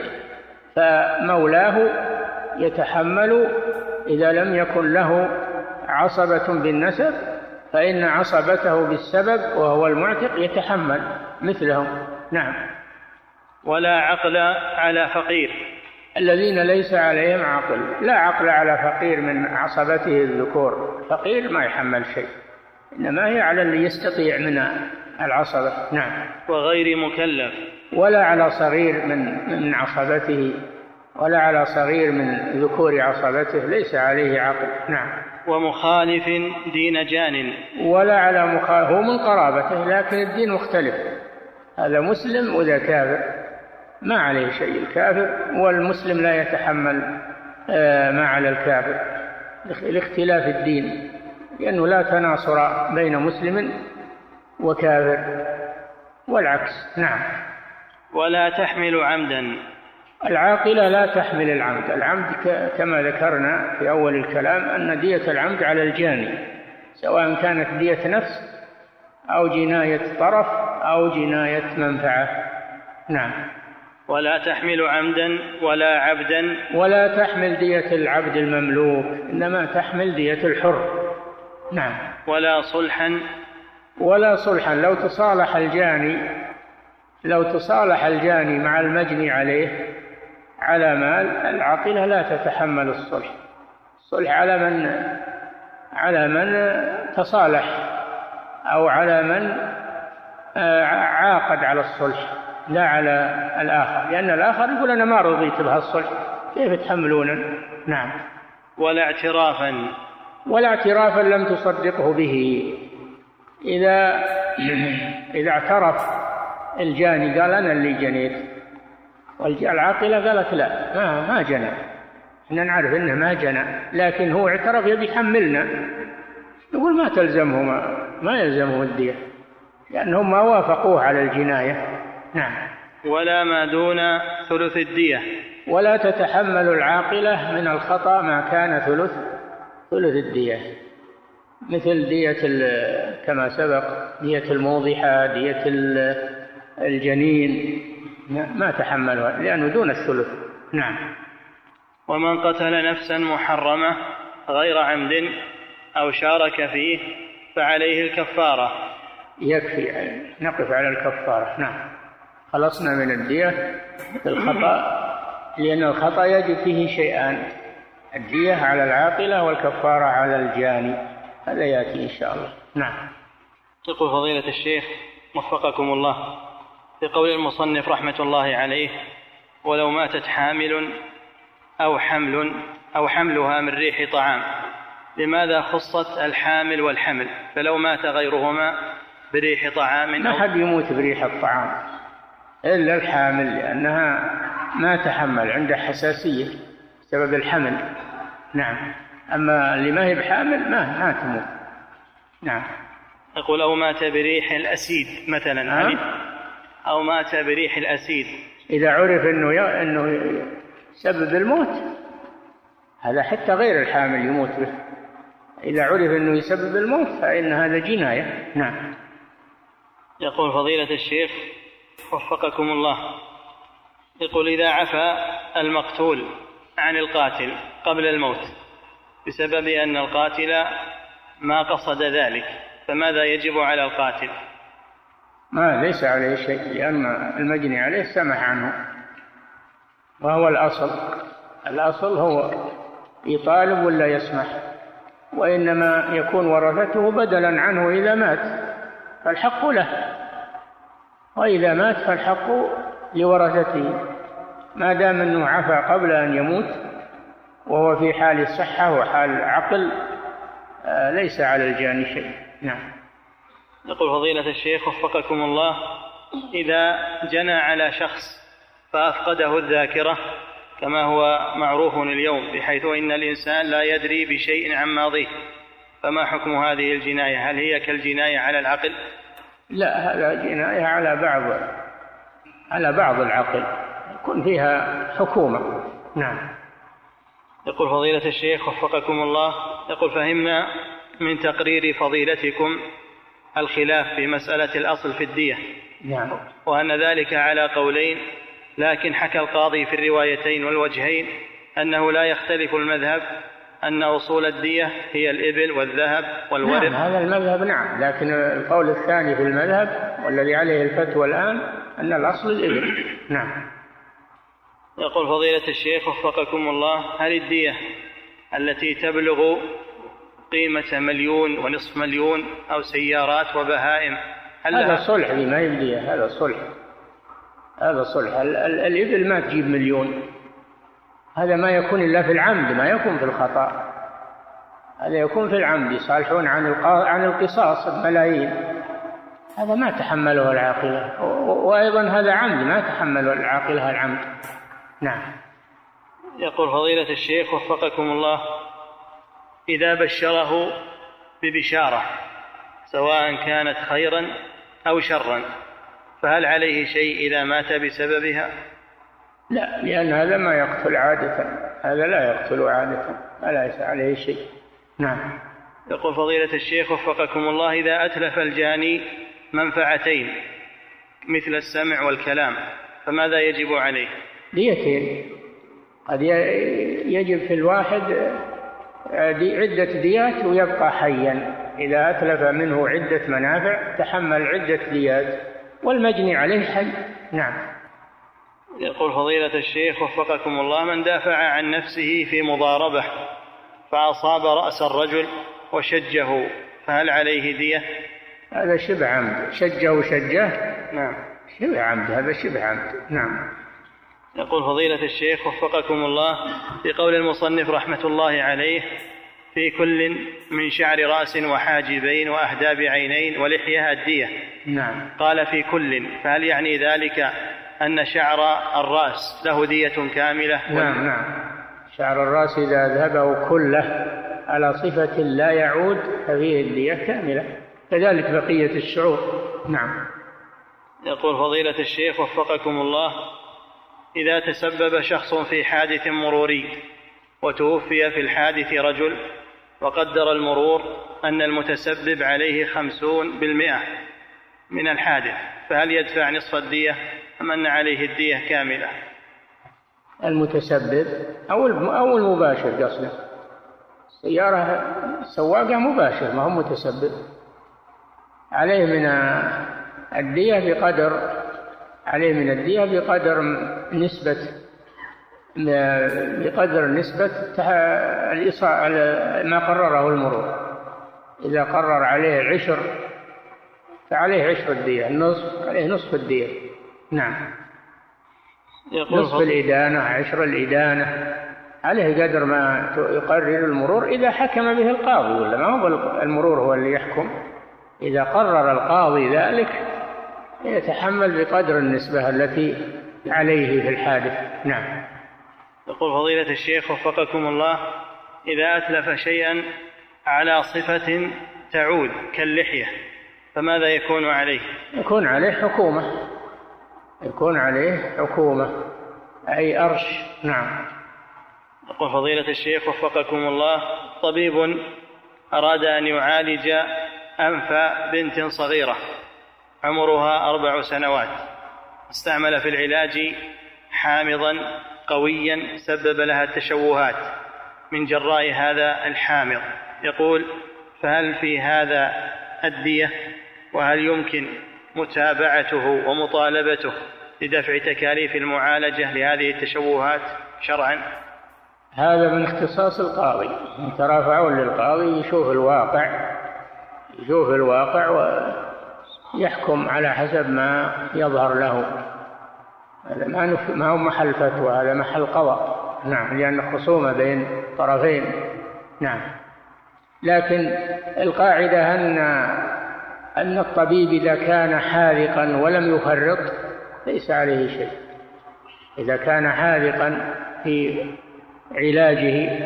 S3: فمولاه يتحمل، إذا لم يكن له عصبة بالنسب فإن عصبته بالسبب وهو المعتق يتحمل مثلهم. نعم.
S2: ولا عقل على فقير.
S3: الذين ليس عليهم عقل، لا عقل على فقير من عصبته الذكور، فقير ما يحمل شيء، إنما هي على اللي يستطيع من العصبة. نعم.
S2: وغير مكلف.
S3: ولا على صغير من من عصبته، ولا على صغير من ذكور عصبته ليس عليه عقل. نعم.
S2: ومخالف دين جان.
S3: ولا على مخالف، هو من قرابته لكن الدين مختلف، هذا مسلم وذا كافر ما عليه شيء، الكافر والمسلم لا يتحمل ما على الكافر لاختلاف الدين، لأنه لا تناصر بين مسلم وكافر والعكس. نعم.
S2: ولا تحمل عمدا.
S3: العاقلة لا تحمل العمد. العمد كما ذكرنا في أول الكلام أن دية العمد على الجاني، سواء كانت دية نفس أو جناية طرف أو جناية منفعة. نعم.
S2: ولا تحمل عمدا ولا عبدا.
S3: ولا تحمل دية العبد المملوك، إنما تحمل دية الحر. نعم.
S2: ولا صلحا.
S3: ولا صلحا، لو تصالح الجاني لو تصالح الجاني مع المجني عليه على مال، العاقلة لا تتحمل الصلح. الصلح على من على من تصالح أو على من عاقد على الصلح، لا على الآخر، لأن الآخر يقول أنا ما رضيت بها الصلح، كيف تحملون؟ نعم.
S2: ولا اعترافا.
S3: ولا اعترافا لم تصدقه به. إذا إذا اعترف الجاني قال أنا اللي جنيت، والعاقلة قالت لا ما ما جنى، احنا نعرف انه ما جنى، لكن هو اعترف يبي يحملنا، يقول ما تلزمه ما, ما يلزمه الدية لأنهم ما وافقوه على الجناية. نعم.
S2: ولا ما دون ثلث الدية.
S3: ولا تتحمل العاقلة من الخطأ ما كان ثلث ثلث الدية، مثل دية كما سبق دية الموضحة، دية الجنين، ما تحملها لأنه دون الثلث. نعم.
S2: ومن قتل نفسا محرمة غير عمد أو شارك فيه فعليه الكفارة.
S3: يكفي نقف على الكفارة. نعم. خلصنا من الدية في الخطأ، لأن الخطأ يجب فيه شيئان: الدية على العاقلة والكفارة على الجاني. هذا يأتي إن شاء الله. نعم.
S2: يقول فضيلة الشيخ وفقكم الله، في قول المصنف رحمة الله عليه: ولو ماتت حامل أو حمل أو حملها من ريح طعام، لماذا خصت الحامل والحمل؟ فلو مات غيرهما بريح طعام.
S3: ما حد يموت بريح الطعام إلا الحامل، لأنها ما تحمل، عندها حساسية بسبب الحمل. نعم. أما اللي ما هي بحامل ما ما تموت. نعم.
S2: يقول: أو مات بريح الأسيد مثلا. أه؟ أو مات بريح الأسيد،
S3: إذا عرف أنه ي... أنه سبب الموت، هذا حتى غير الحامل يموت به. إذا عرف أنه يسبب الموت فإن هذا جناية. نعم.
S2: يقول فضيلة الشيخ وفقكم الله، يقول: إذا عفى المقتول عن القاتل قبل الموت بسبب أن القاتل ما قصد ذلك، فماذا يجب على القاتل؟
S3: ما ليس عليه شيء، لأن المجني عليه سمح عنه، وهو الأصل. الأصل هو يطالب ولا يسمح، وإنما يكون ورثته بدلا عنه إذا مات، فالحق له، وإذا مات فالحق لورثته، ما دام أنه عفى قبل أن يموت وهو في حال الصحة وحال العقل، ليس على الجاني شيء. نعم.
S2: يقول فضيلة الشيخ وفقكم الله: إذا جنى على شخص فأفقده الذاكرة كما هو معروف اليوم، بحيث إن الإنسان لا يدري بشيء عن ماضيه، فما حكم هذه الجناية؟ هل هي كالجناية على العقل؟
S3: لا، هذا جناية على بعض على بعض العقل، يكون فيها حكومة. نعم.
S2: يقول فضيلة الشيخ وفقكم الله، يقول: فهمنا من تقرير فضيلتكم الخلاف في مسألة الأصل في الدية.
S3: نعم.
S2: وأن ذلك على قولين، لكن حكى القاضي في الروايتين والوجهين أنه لا يختلف المذهب، أن أصول الدية هي الإبل والذهب والورق.
S3: نعم، هذا المذهب. نعم. لكن القول الثاني في المذهب والذي عليه الفتوى الآن أن الأصل الإبل. نعم.
S2: يقول فضيلة الشيخ وفقكم الله: هل الدية التي تبلغ قيمة مليون ونصف مليون أو سيارات وبهائم هل
S3: هذا صلح؟ ما يبدي، هذا صلح، هذا صلح. الإبل ما تجيب مليون، هذا ما يكون إلا في العمد، ما يكون في الخطأ، هذا يكون في العمد، يصالحون عن عن القصاص بملايين، هذا ما تحمله العاقلة، وأيضا هذا عمد ما تحمله العاقلة العمد. نعم.
S2: يقول فضيلة الشيخ وفقكم الله: إذا بشره ببشارة سواء كانت خيرا أو شرا، فهل عليه شيء إذا مات بسببها؟
S3: لا، لأن هذا ما يقتل عادة، هذا لا يقتل عادة، فليس عليه شيء. نعم.
S2: يقول فضيلة الشيخ وفقكم الله: إذا أتلف الجاني منفعتين مثل السمع والكلام، فماذا يجب عليه؟
S3: ديتين. قد يجب في الواحد عدة ديات ويبقى حيا، إذا أتلف منه عدة منافع تحمل عدة ديات، والمجني عليه حي. نعم.
S2: يقول فضيلة الشيخ وفقكم الله: من دافع عن نفسه في مضاربة فأصاب رأس الرجل وشجه، فهل عليه دية؟
S3: هذا شبه عمد، شجه شجه.
S2: نعم.
S3: شبه عمد، هذا شبه عمد. نعم.
S2: يقول فضيلة الشيخ وفقكم الله: في قول المصنف رحمة الله عليه: في كل من شعر رأس وحاجبين وأهداب عينين ولحية الدية.
S3: نعم.
S2: قال في كل، فهل يعني ذلك أن شعر الرأس له دية كاملة؟
S3: نعم نعم. شعر الرأس إذا ذهبه كله على صفة لا يعود ففيه الدية كاملة، كذلك بقية الشعور. نعم.
S2: يقول فضيلة الشيخ وفقكم الله: إذا تسبب شخص في حادث مروري وتوفي في الحادث رجل، وقدر المرور أن المتسبب عليه خمسون بالمئة من الحادث، فهل يدفع نصف الدية أم أن عليه الدية كاملة؟
S3: المتسبب أو أو المباشر قصده، سيارة سواقة مباشر ما هو متسبب، عليه من الدية بقدر عليه من الدية بقدر نسبة بقدر نسبة ما قرره المرور. إذا قرر عليه العشر فعليه عشر الدية، النصف عليه نصف الدية. نعم. نصف الإدانة، عشر الإدانة، عليه قدر ما يقرر المرور إذا حكم به القاضي، ولا ما هو المرور هو اللي يحكم. إذا قرر القاضي ذلك يتحمل بقدر النسبة التي عليه في الحادث. نعم.
S2: يقول فضيلة الشيخ وفقكم الله: إذا أتلف شيئا على صفة تعود كاللحية فماذا يكون عليه؟
S3: يكون عليه حكومة، يكون عليه حكومة أي أرش. نعم.
S2: يقول فضيلة الشيخ وفقكم الله: طبيب أراد أن يعالج أنف بنت صغيرة عمرها أربع سنوات، استعمل في العلاج حامضا قويا سبب لها التشوهات من جراء هذا الحامض. يقول: فهل في هذا الدية؟ وهل يمكن متابعته ومطالبته لدفع تكاليف المعالجة لهذه التشوهات شرعا؟
S3: هذا من اختصاص القاضي، يترافعون للقاضي يشوف الواقع يشوف الواقع ويحكم على حسب ما يظهر له. هذا ما هو محل فتوى، هذا محل قضاء. نعم، لأن خصومة بين طرفين. نعم. لكن القاعدة أن أن الطبيب إذا كان حاذقا ولم يفرط ليس عليه شيء. إذا كان حاذقا في علاجه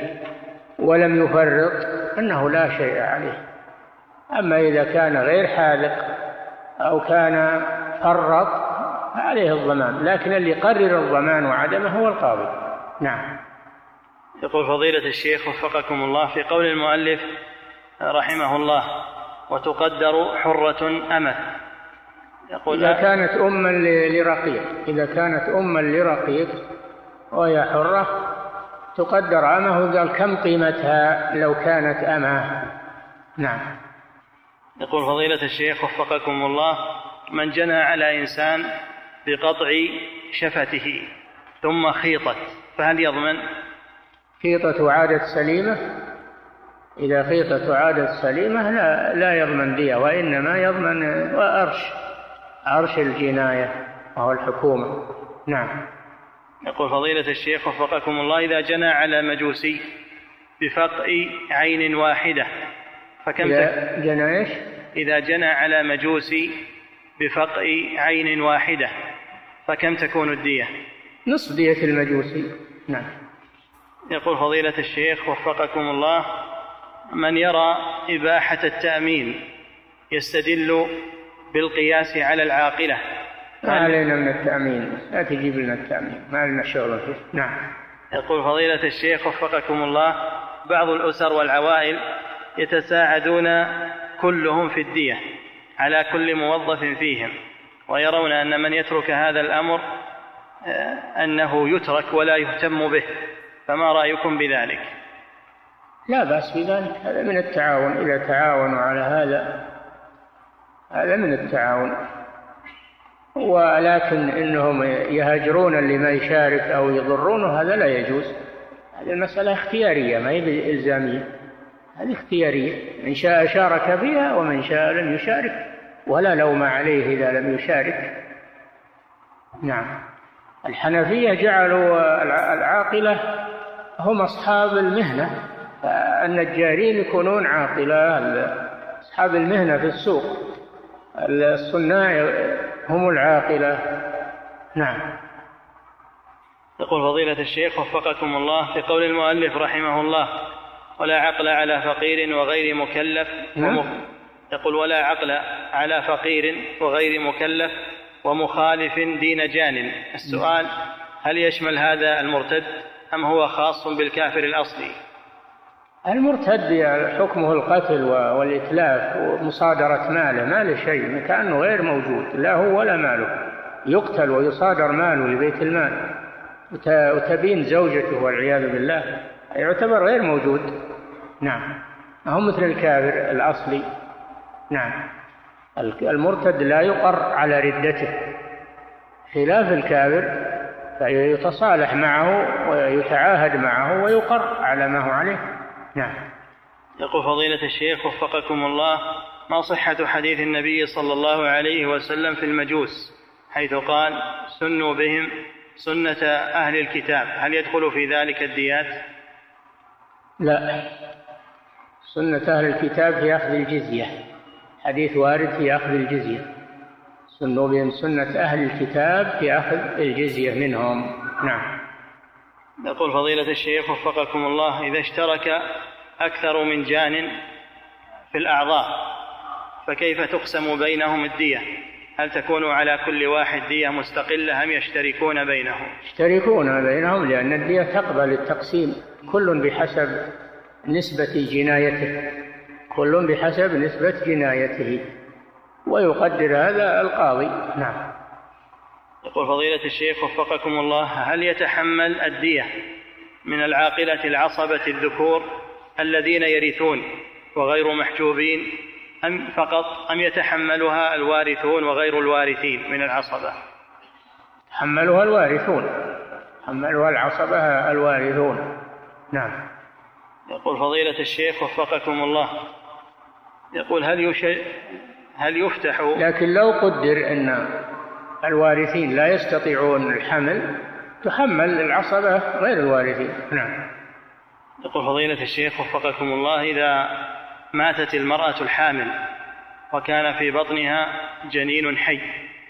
S3: ولم يفرط أنه لا شيء عليه. أما إذا كان غير حاذق أو كان فرط فعليه الضمان، لكن اللي يقرر الضمان وعدمه هو القاضي. نعم.
S2: يقول فضيلة الشيخ وفقكم الله: في قول المؤلف رحمه الله: وتقدر حرة أمة، يقول
S3: إذا كانت أما لرقيق إذا كانت أما لرقيق وهي حرة تقدر أمه. قال: كم قيمتها لو كانت أمه؟ نعم.
S2: يقول فضيلة الشيخ وفقكم الله: من جنى على إنسان بقطع شفته ثم خيطت فهل يضمن؟
S3: خيطة عادت سليمة. إذا خيطة عادت سليمة لا, لا يضمن دية، وإنما يضمن وأرش أرش الجناية وهو الحكومة. نعم.
S2: يقول فضيلة الشيخ وفقكم الله: إذا جنى على مجوسي بفقع عين واحدة فكم
S3: إذا جنى إيش؟
S2: إذا جنى على مجوسي بفقع عين واحدة فكم تكون الدية؟
S3: نصف دية المجوسي. نعم.
S2: يقول فضيلة الشيخ وفقكم الله: من يرى إباحة التأمين يستدل بالقياس على العاقلة.
S3: ما علينا من التأمين، لا تجيب لنا التأمين، ما لنا شغل فيه. نعم.
S2: يقول فضيلة الشيخ وفقكم الله: بعض الأسر والعوائل يتساعدون كلهم في الدية على كل موظف فيهم، ويرون أن من يترك هذا الأمر أنه يترك ولا يهتم به، فما رأيكم بذلك؟
S3: لا بأس بذلك، هذا من التعاون. إذا تعاونوا على هذا هذا من التعاون. ولكن إنهم يهاجرون اللي ما يشارك أو يضرونه هذا لا يجوز. هذه المسألة اختيارية ما هي إلزامية، هذه اختيارية، من شاء شارك فيها ومن شاء لم يشارك، ولا لوم عليه إذا لم يشارك. نعم. الحنفية جعلوا العاقلة هم أصحاب المهنة، النجارين يكونون عاقلة، أصحاب المهنة في السوق الصناع هم العاقلة. نعم.
S2: يقول فضيلة الشيخ وفقكم الله: في قول المؤلف رحمه الله: ولا عقل على فقير وغير مكلف ومخ... يقول: ولا عقل على فقير وغير مكلف ومخالف دين جان. السؤال: هل يشمل هذا المرتد أم هو خاص بالكافر الأصلي؟
S3: المرتد حكمه القتل والإتلاف ومصادرة ماله، ما له شيء، كأنه غير موجود، لا هو ولا ماله، يقتل ويصادر ماله لبيت المال وتبين زوجته والعياذ بالله، يعتبر غير موجود. نعم. هم مثل الكافر الأصلي. نعم. المرتد لا يقر على ردته، خلاف الكافر فيتصالح معه ويتعاهد معه ويقر على ما هو عليه. نعم.
S2: يقول فضيلة الشيخ وفقكم الله: ما صحة حديث النبي صلى الله عليه وسلم في المجوس حيث قال: سنوا بهم سنة أهل الكتاب، هل يدخل في ذلك الديات؟
S3: لا، سنة أهل الكتاب في أخذ الجزية، حديث وارد في أخذ الجزية. سنوا بهم سنة أهل الكتاب في أخذ الجزية منهم. نعم.
S2: يقول فضيلة الشيخ وفقكم الله: إذا اشترك أكثر من جان في الأعضاء فكيف تقسم بينهم الدية؟ هل تكون على كل واحد دية مستقلة أم يشتركون بينهم؟
S3: يشتركون بينهم، لأن الدية تقبل التقسيم، كل بحسب نسبة جنايته، كل بحسب نسبة جنايته، ويقدر هذا القاضي. نعم.
S2: يقول فضيلة الشيخ وفقكم الله: هل يتحمل الدية من العاقلة العصبة الذكور الذين يرثون وغير محجوبين أم فقط أم يتحملها الوارثون وغير الوارثين من العصبة؟
S3: تحملها الوارثون، تحملها العصبة الوارثون. نعم.
S2: يقول فضيلة الشيخ وفقكم الله: يقول هل يش... هل يفتح،
S3: لكن لو قدر أن الوارثين لا يستطيعون الحمل تحمل العصبة غير الوارثين. نعم.
S2: يقول فضيلة الشيخ وفقكم الله: إذا ماتت المرأة الحامل وكان في بطنها جنين حي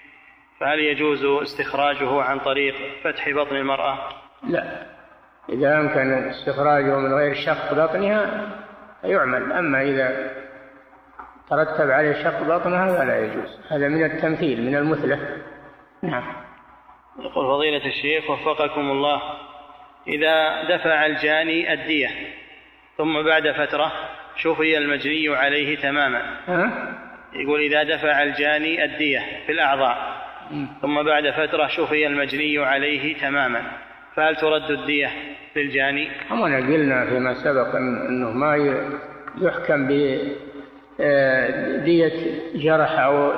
S2: فهل يجوز استخراجه عن طريق فتح بطن المرأة؟
S3: لا، إذا أمكن استخراجه من غير شق بطنها يعمل، أما إذا ترتب عليه شق بطنها فلا يجوز، هذا من التمثيل، من المثلة. نعم.
S2: يقول فضيلة الشيخ وفقكم الله: إذا دفع الجاني الدية ثم بعد فترة شفي المجني عليه تماما،
S3: أه؟
S2: يقول إذا دفع الجاني الدية في الأعضاء ثم بعد فترة شفي المجني عليه تماما فهل ترد الدية للجاني؟
S3: أمنا قلنا فيما سبق أنه ما يحكم بدية جرح أو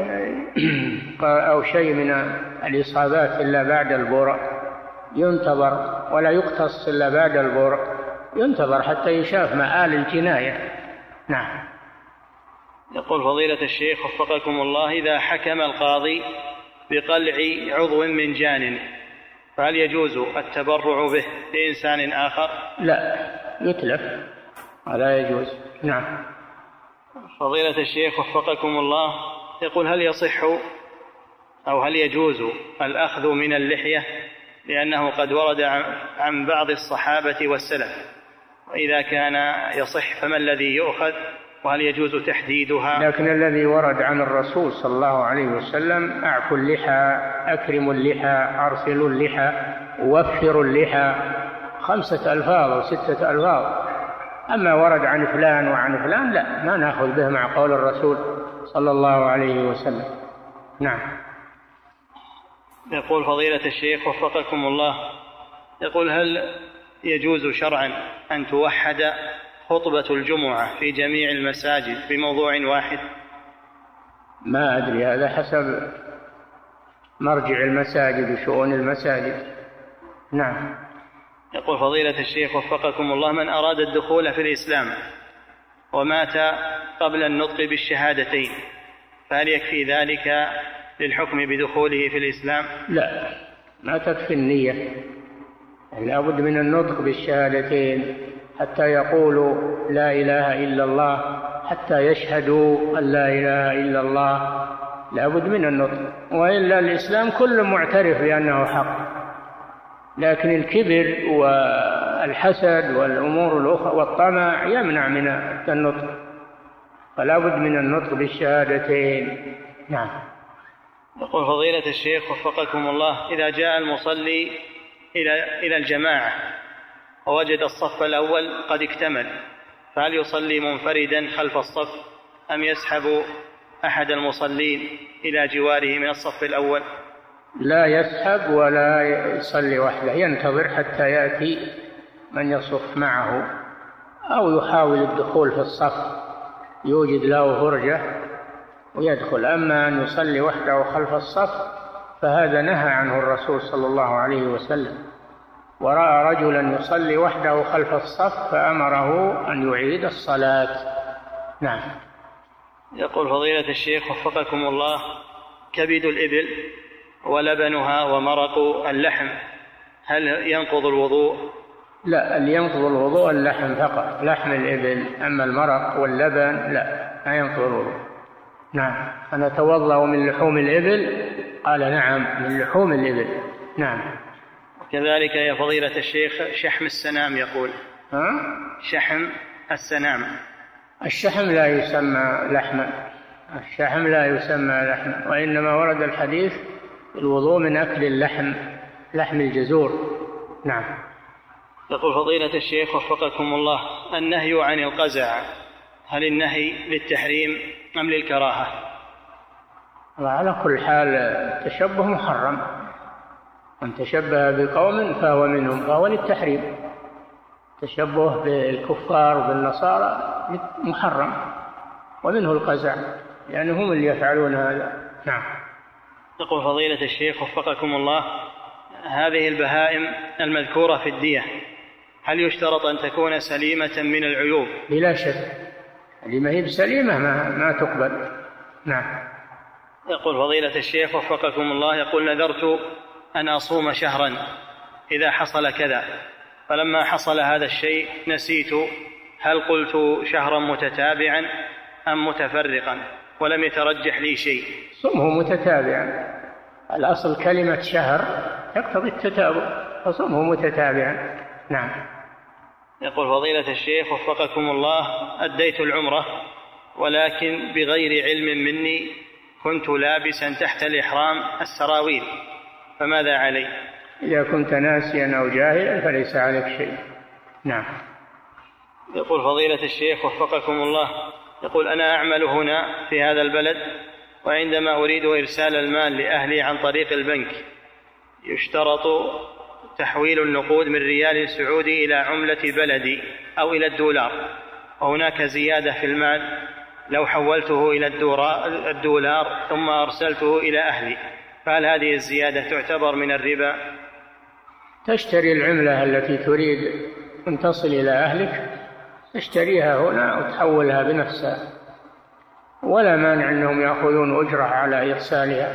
S3: أو شيء من الإصابات إلا بعد البرء، ينتظر، ولا يقتص إلا بعد البرء، ينتظر حتى يشاف مآل الجناية. نعم.
S2: يقول فضيلة الشيخ وفقكم الله: إذا حكم القاضي بقلع عضو من جان فهل يجوز التبرع به لإنسان آخر؟
S3: لا، يتلف، ولا يجوز. نعم.
S2: فضيلة الشيخ وفقكم الله يقول: هل يصح أو هل يجوز الأخذ من اللحية لأنه قد ورد عن بعض الصحابة والسلف، وإذا كان يصح فما الذي يؤخذ وهل يجوز تحديدها؟
S3: لكن الذي ورد عن الرسول صلى الله عليه وسلم: أعفوا اللحى، أكرموا اللحى، أرسلوا اللحى، وفروا اللحى، خمسة ألفاظ أو ستة ألفاظ. أما ورد عن فلان وعن فلان لا، ما نأخذ به مع قول الرسول صلى الله عليه وسلم. نعم.
S2: يقول فضيلة الشيخ وفقكم الله: يقول هل يجوز شرعا أن توحد خطبة الجمعة في جميع المساجد بموضوع واحد؟
S3: ما أدري، هذا حسب مرجع المساجد وشؤون المساجد. نعم.
S2: يقول فضيلة الشيخ وفقكم الله: من أراد الدخول في الإسلام ومات قبل النطق بالشهادتين فهل يكفي ذلك للحكم بدخوله في الإسلام؟
S3: لا، ما تكفي النية، لا بد من النطق بالشهادتين حتى يقولوا لا إله إلا الله، حتى يشهدوا أن لا إله إلا الله، لا بد من النطق، وإلا الإسلام كل معترف بأنه حق، لكن الكبر والحسد والأمور الأخرى والطمع يمنع من النطق، فلا بد من النطق بالشهادتين. نعم.
S2: يقول فضيلة الشيخ وفقكم الله: إذا جاء المصلي إلى إلى الجماعة ووجد الصف الأول قد اكتمل فهل يصلي منفردا خلف الصف أم يسحب أحد المصلين إلى جواره من الصف الأول؟
S3: لا يسحب ولا يصلي وحده، ينتظر حتى يأتي من يصف معه، أو يحاول الدخول في الصف، يوجد له فرجة ويدخل. أما أن يصلي وحده خلف الصف فهذا نهى عنه الرسول صلى الله عليه وسلم، ورأى رجلا يصلي وحده خلف الصف فأمره أن يعيد الصلاة. نعم.
S2: يقول فضيلة الشيخ وفقكم الله: كبد الإبل ولبنها ومرق اللحم هل ينقض الوضوء؟
S3: لا، اللي ينقض الوضوء اللحم فقط، لحم الإبل، أما المرق واللبن لا، لا ينقض الوضوء. نعم. أنا أتوضأ من لحوم الإبل؟ قال نعم، من لحوم الإبل. نعم.
S2: كذلك يا فضيلة الشيخ شحم السنام يقول.
S3: ها؟
S2: شحم السنام.
S3: الشحم لا يسمى لحما، الشحم لا يسمى لحما، وإنما ورد الحديث الوضوء من أكل اللحم، لحم الجزور. نعم.
S2: يقول فضيلة الشيخ وفقكم الله: النهي عن القزع هل النهي للتحريم أم للكراهة؟
S3: وعلى كل حال التشبه محرم، من تشبه بقوم فهو منهم، فهو للتحريم. تشبه بالكفار وبالنصارى محرم، ومنه القزع، يعني هم اللي يفعلون هذا. نعم.
S2: يقول فضيلة الشيخ وفقكم الله: هذه البهائم المذكورة في الدية هل يشترط أن تكون سليمة من العيوب؟
S3: بلا شك، اللي ما هي بسليمة ما, ما تقبل. نعم.
S2: يقول فضيلة الشيخ وفقكم الله: يقول نذرت أن أصوم شهرا إذا حصل كذا، فلما حصل هذا الشيء نسيت، هل قلت شهرا متتابعا أم متفرقا؟ ولم يترجح لي شيء.
S3: صمه متتابعا، الأصل كلمة شهر يقتضي التتابع، فصمه متتابعا. نعم.
S2: يقول فضيلة الشيخ وفقكم الله: أديت العمرة ولكن بغير علم مني كنت لابسا تحت الإحرام السراويل، فماذا علي؟
S3: إذا كنت ناسيا أو جاهلا فليس عليك شيء. نعم.
S2: يقول فضيلة الشيخ وفقكم الله: يقول أنا أعمل هنا في هذا البلد، وعندما أريد إرسال المال لأهلي عن طريق البنك يشترط تحويل النقود من ريال سعودي إلى عملة بلدي أو إلى الدولار، وهناك زيادة في المال لو حولته إلى الدولار ثم أرسلته إلى أهلي، فهل هذه الزيادة تعتبر من الربا؟
S3: تشتري العملة التي تريد أن تصل إلى أهلك، تشتريها هنا وتحولها بنفسها، ولا مانع أنهم يأخذون أجرة على إرسالها.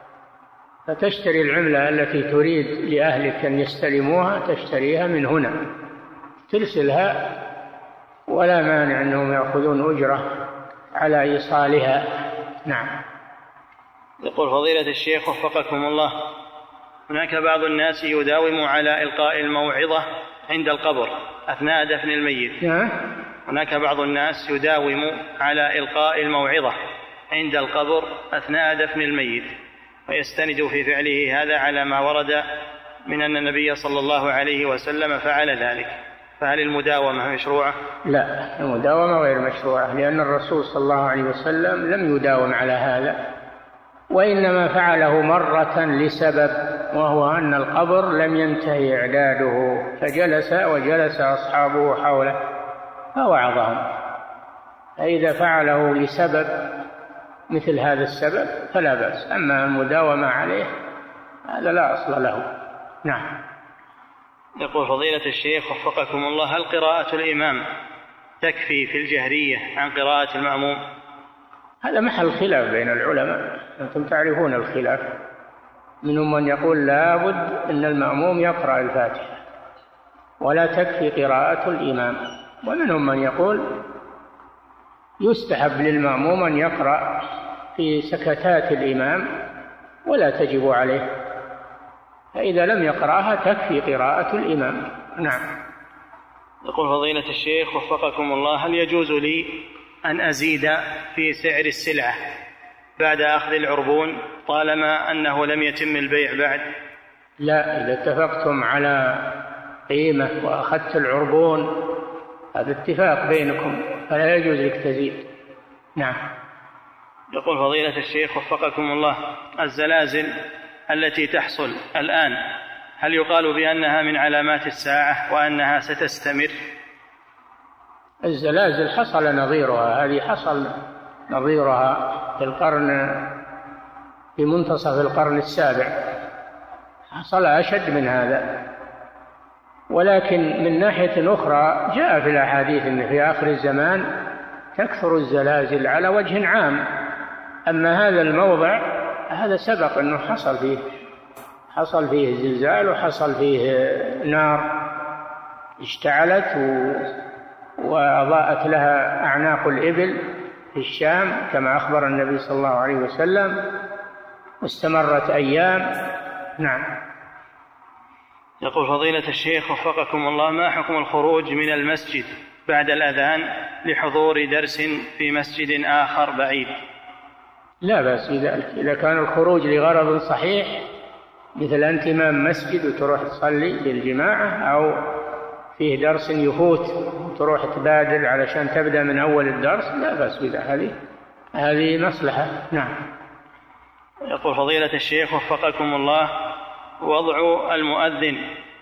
S3: فتشتري العملة التي تريد لأهلك أن يستلموها، تشتريها من هنا ترسلها، ولا مانع أنهم يأخذون أجرة على إيصالها. نعم.
S2: يقول فضيلة الشيخ وفقكم الله: هناك بعض الناس يداوم على إلقاء الموعظة عند القبر أثناء دفن الميت.
S3: نعم.
S2: هناك بعض الناس يداوم على إلقاء الموعظة عند القبر أثناء دفن الميت، ويستند في فعله هذا على ما ورد من أن النبي صلى الله عليه وسلم فعل ذلك، فهل المداومة مشروعة؟
S3: لا، المداومة غير مشروعة، لأن الرسول صلى الله عليه وسلم لم يداوم على هذا، وإنما فعله مرة لسبب، وهو أن القبر لم ينتهي إعداده، فجلس وجلس أصحابه حوله فوعظهم. فإذا فعله لسبب مثل هذا السبب فلا بأس، أما المداومة عليه هذا لا أصل له. نعم.
S2: يقول فضيلة الشيخ وفقكم الله: هل قراءة الإمام تكفي في الجهرية عن قراءة المأموم؟
S3: هذا محل خلاف بين العلماء، أنتم تعرفون الخلاف، منهم من يقول لابد أن المأموم يقرأ الفاتحة ولا تكفي قراءة الإمام، ومنهم من يقول يستحب للمأموم أن يقرأ في سكتات الإمام ولا تجب عليه، فإذا لم يقرأها تكفي قراءة الإمام. نعم.
S2: يقول فضيلة الشيخ وفقكم الله: هل يجوز لي أن أزيد في سعر السلعة بعد أخذ العربون طالما أنه لم يتم البيع بعد؟
S3: لا، إذا اتفقتم على قيمة وأخذت العربون هذا اتفاق بينكم، فلا يجوز لك تزيد. نعم.
S2: يقول فضيلة الشيخ وفقكم الله: الزلازل التي تحصل الآن هل يقال بأنها من علامات الساعة وأنها ستستمر؟
S3: الزلازل حصل نظيرها، هذه حصل نظيرها في القرن في منتصف القرن السابع، حصل أشد من هذا. ولكن من ناحية أخرى جاء في الأحاديث أن في آخر الزمان تكثر الزلازل على وجه عام. أما هذا الموضع هذا سبق أنه حصل فيه حصل فيه زلزال، وحصل فيه نار اشتعلت وأضاءت لها أعناق الإبل في الشام كما أخبر النبي صلى الله عليه وسلم، واستمرت أيام. نعم.
S2: يقول فضيلة الشيخ وفقكم الله: ما حكم الخروج من المسجد بعد الأذان لحضور درس في مسجد آخر بعيد؟
S3: لا بأس بذلك إذا كان الخروج لغرض صحيح، مثل انتمام مسجد وتروح تصلي للجماعة، أو فيه درس يفوت تروح تبادر علشان تبدأ من أول الدرس، لا بأس بذلك، هذه هذه مصلحة. نعم.
S2: يقول فضيلة الشيخ وفقكم الله: وضع المؤذن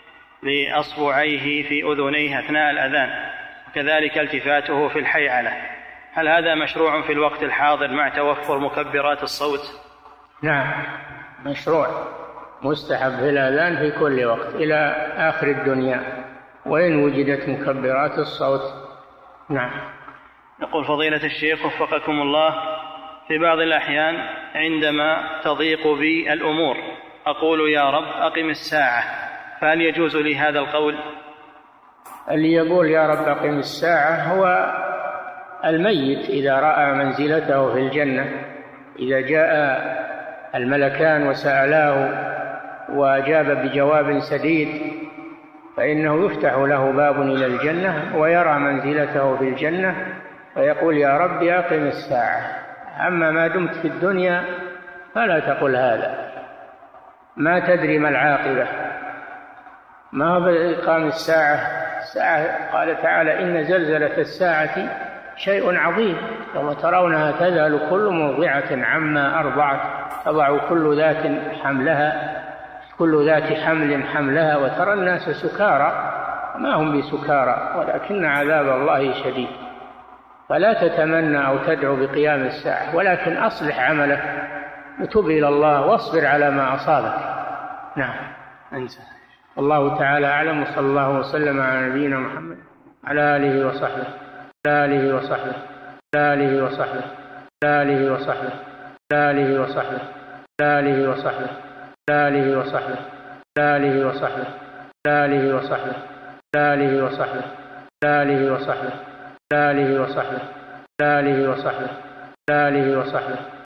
S2: لأصبعيه في أذنيه أثناء الأذان، وكذلك التفاته في الحيعلة، هل هذا مشروع في الوقت الحاضر مع توفر مكبرات الصوت؟
S3: نعم مشروع، مستحب في الأذان في كل وقت إلى آخر الدنيا وإن وجدت مكبرات الصوت. نعم.
S2: يقول فضيلة الشيخ وفقكم الله: في بعض الأحيان عندما تضيق بي الأمور أقول يا رب أقم الساعة، فهل يجوز لي هذا القول؟
S3: اللي يقول يا رب أقم الساعة هو الميت إذا رأى منزلته في الجنة، إذا جاء الملكان وسألاه وأجاب بجواب سديد فإنه يفتح له باب إلى الجنة ويرى منزلته في الجنة ويقول يا رب أقم الساعة. أما ما دمت في الدنيا فلا تقل هذا، ما تدري ما العاقبة، ما هو بإقام الساعة. الساعة قال تعالى إن زلزلة الساعة شيء عظيم، يوم ترونها تذهل كل مرضعة عما أرضعت، تضع كل ذات حملها كل ذات حمل حملها، وترى الناس سكارى ما هم بسكارى ولكن عذاب الله شديد. فلا تتمنى أو تدعو بقيام الساعة، ولكن أصلح عملك وتب إلى الله واصبر على ما أصابك. نعم.
S2: أنت.
S3: الله تعالى أعلم، وصلى الله وسلم على نبينا محمد على آله وصحبه على آله وصحبه على آله وصحبه على آله وصحبه على آله وصحبه على آله وصحبه على آله وصحبه على آله وصحبه على آله وصحبه على آله وصحبه على آله وصحبه على آله وصحبه على آله وصحبه على آله وصحبه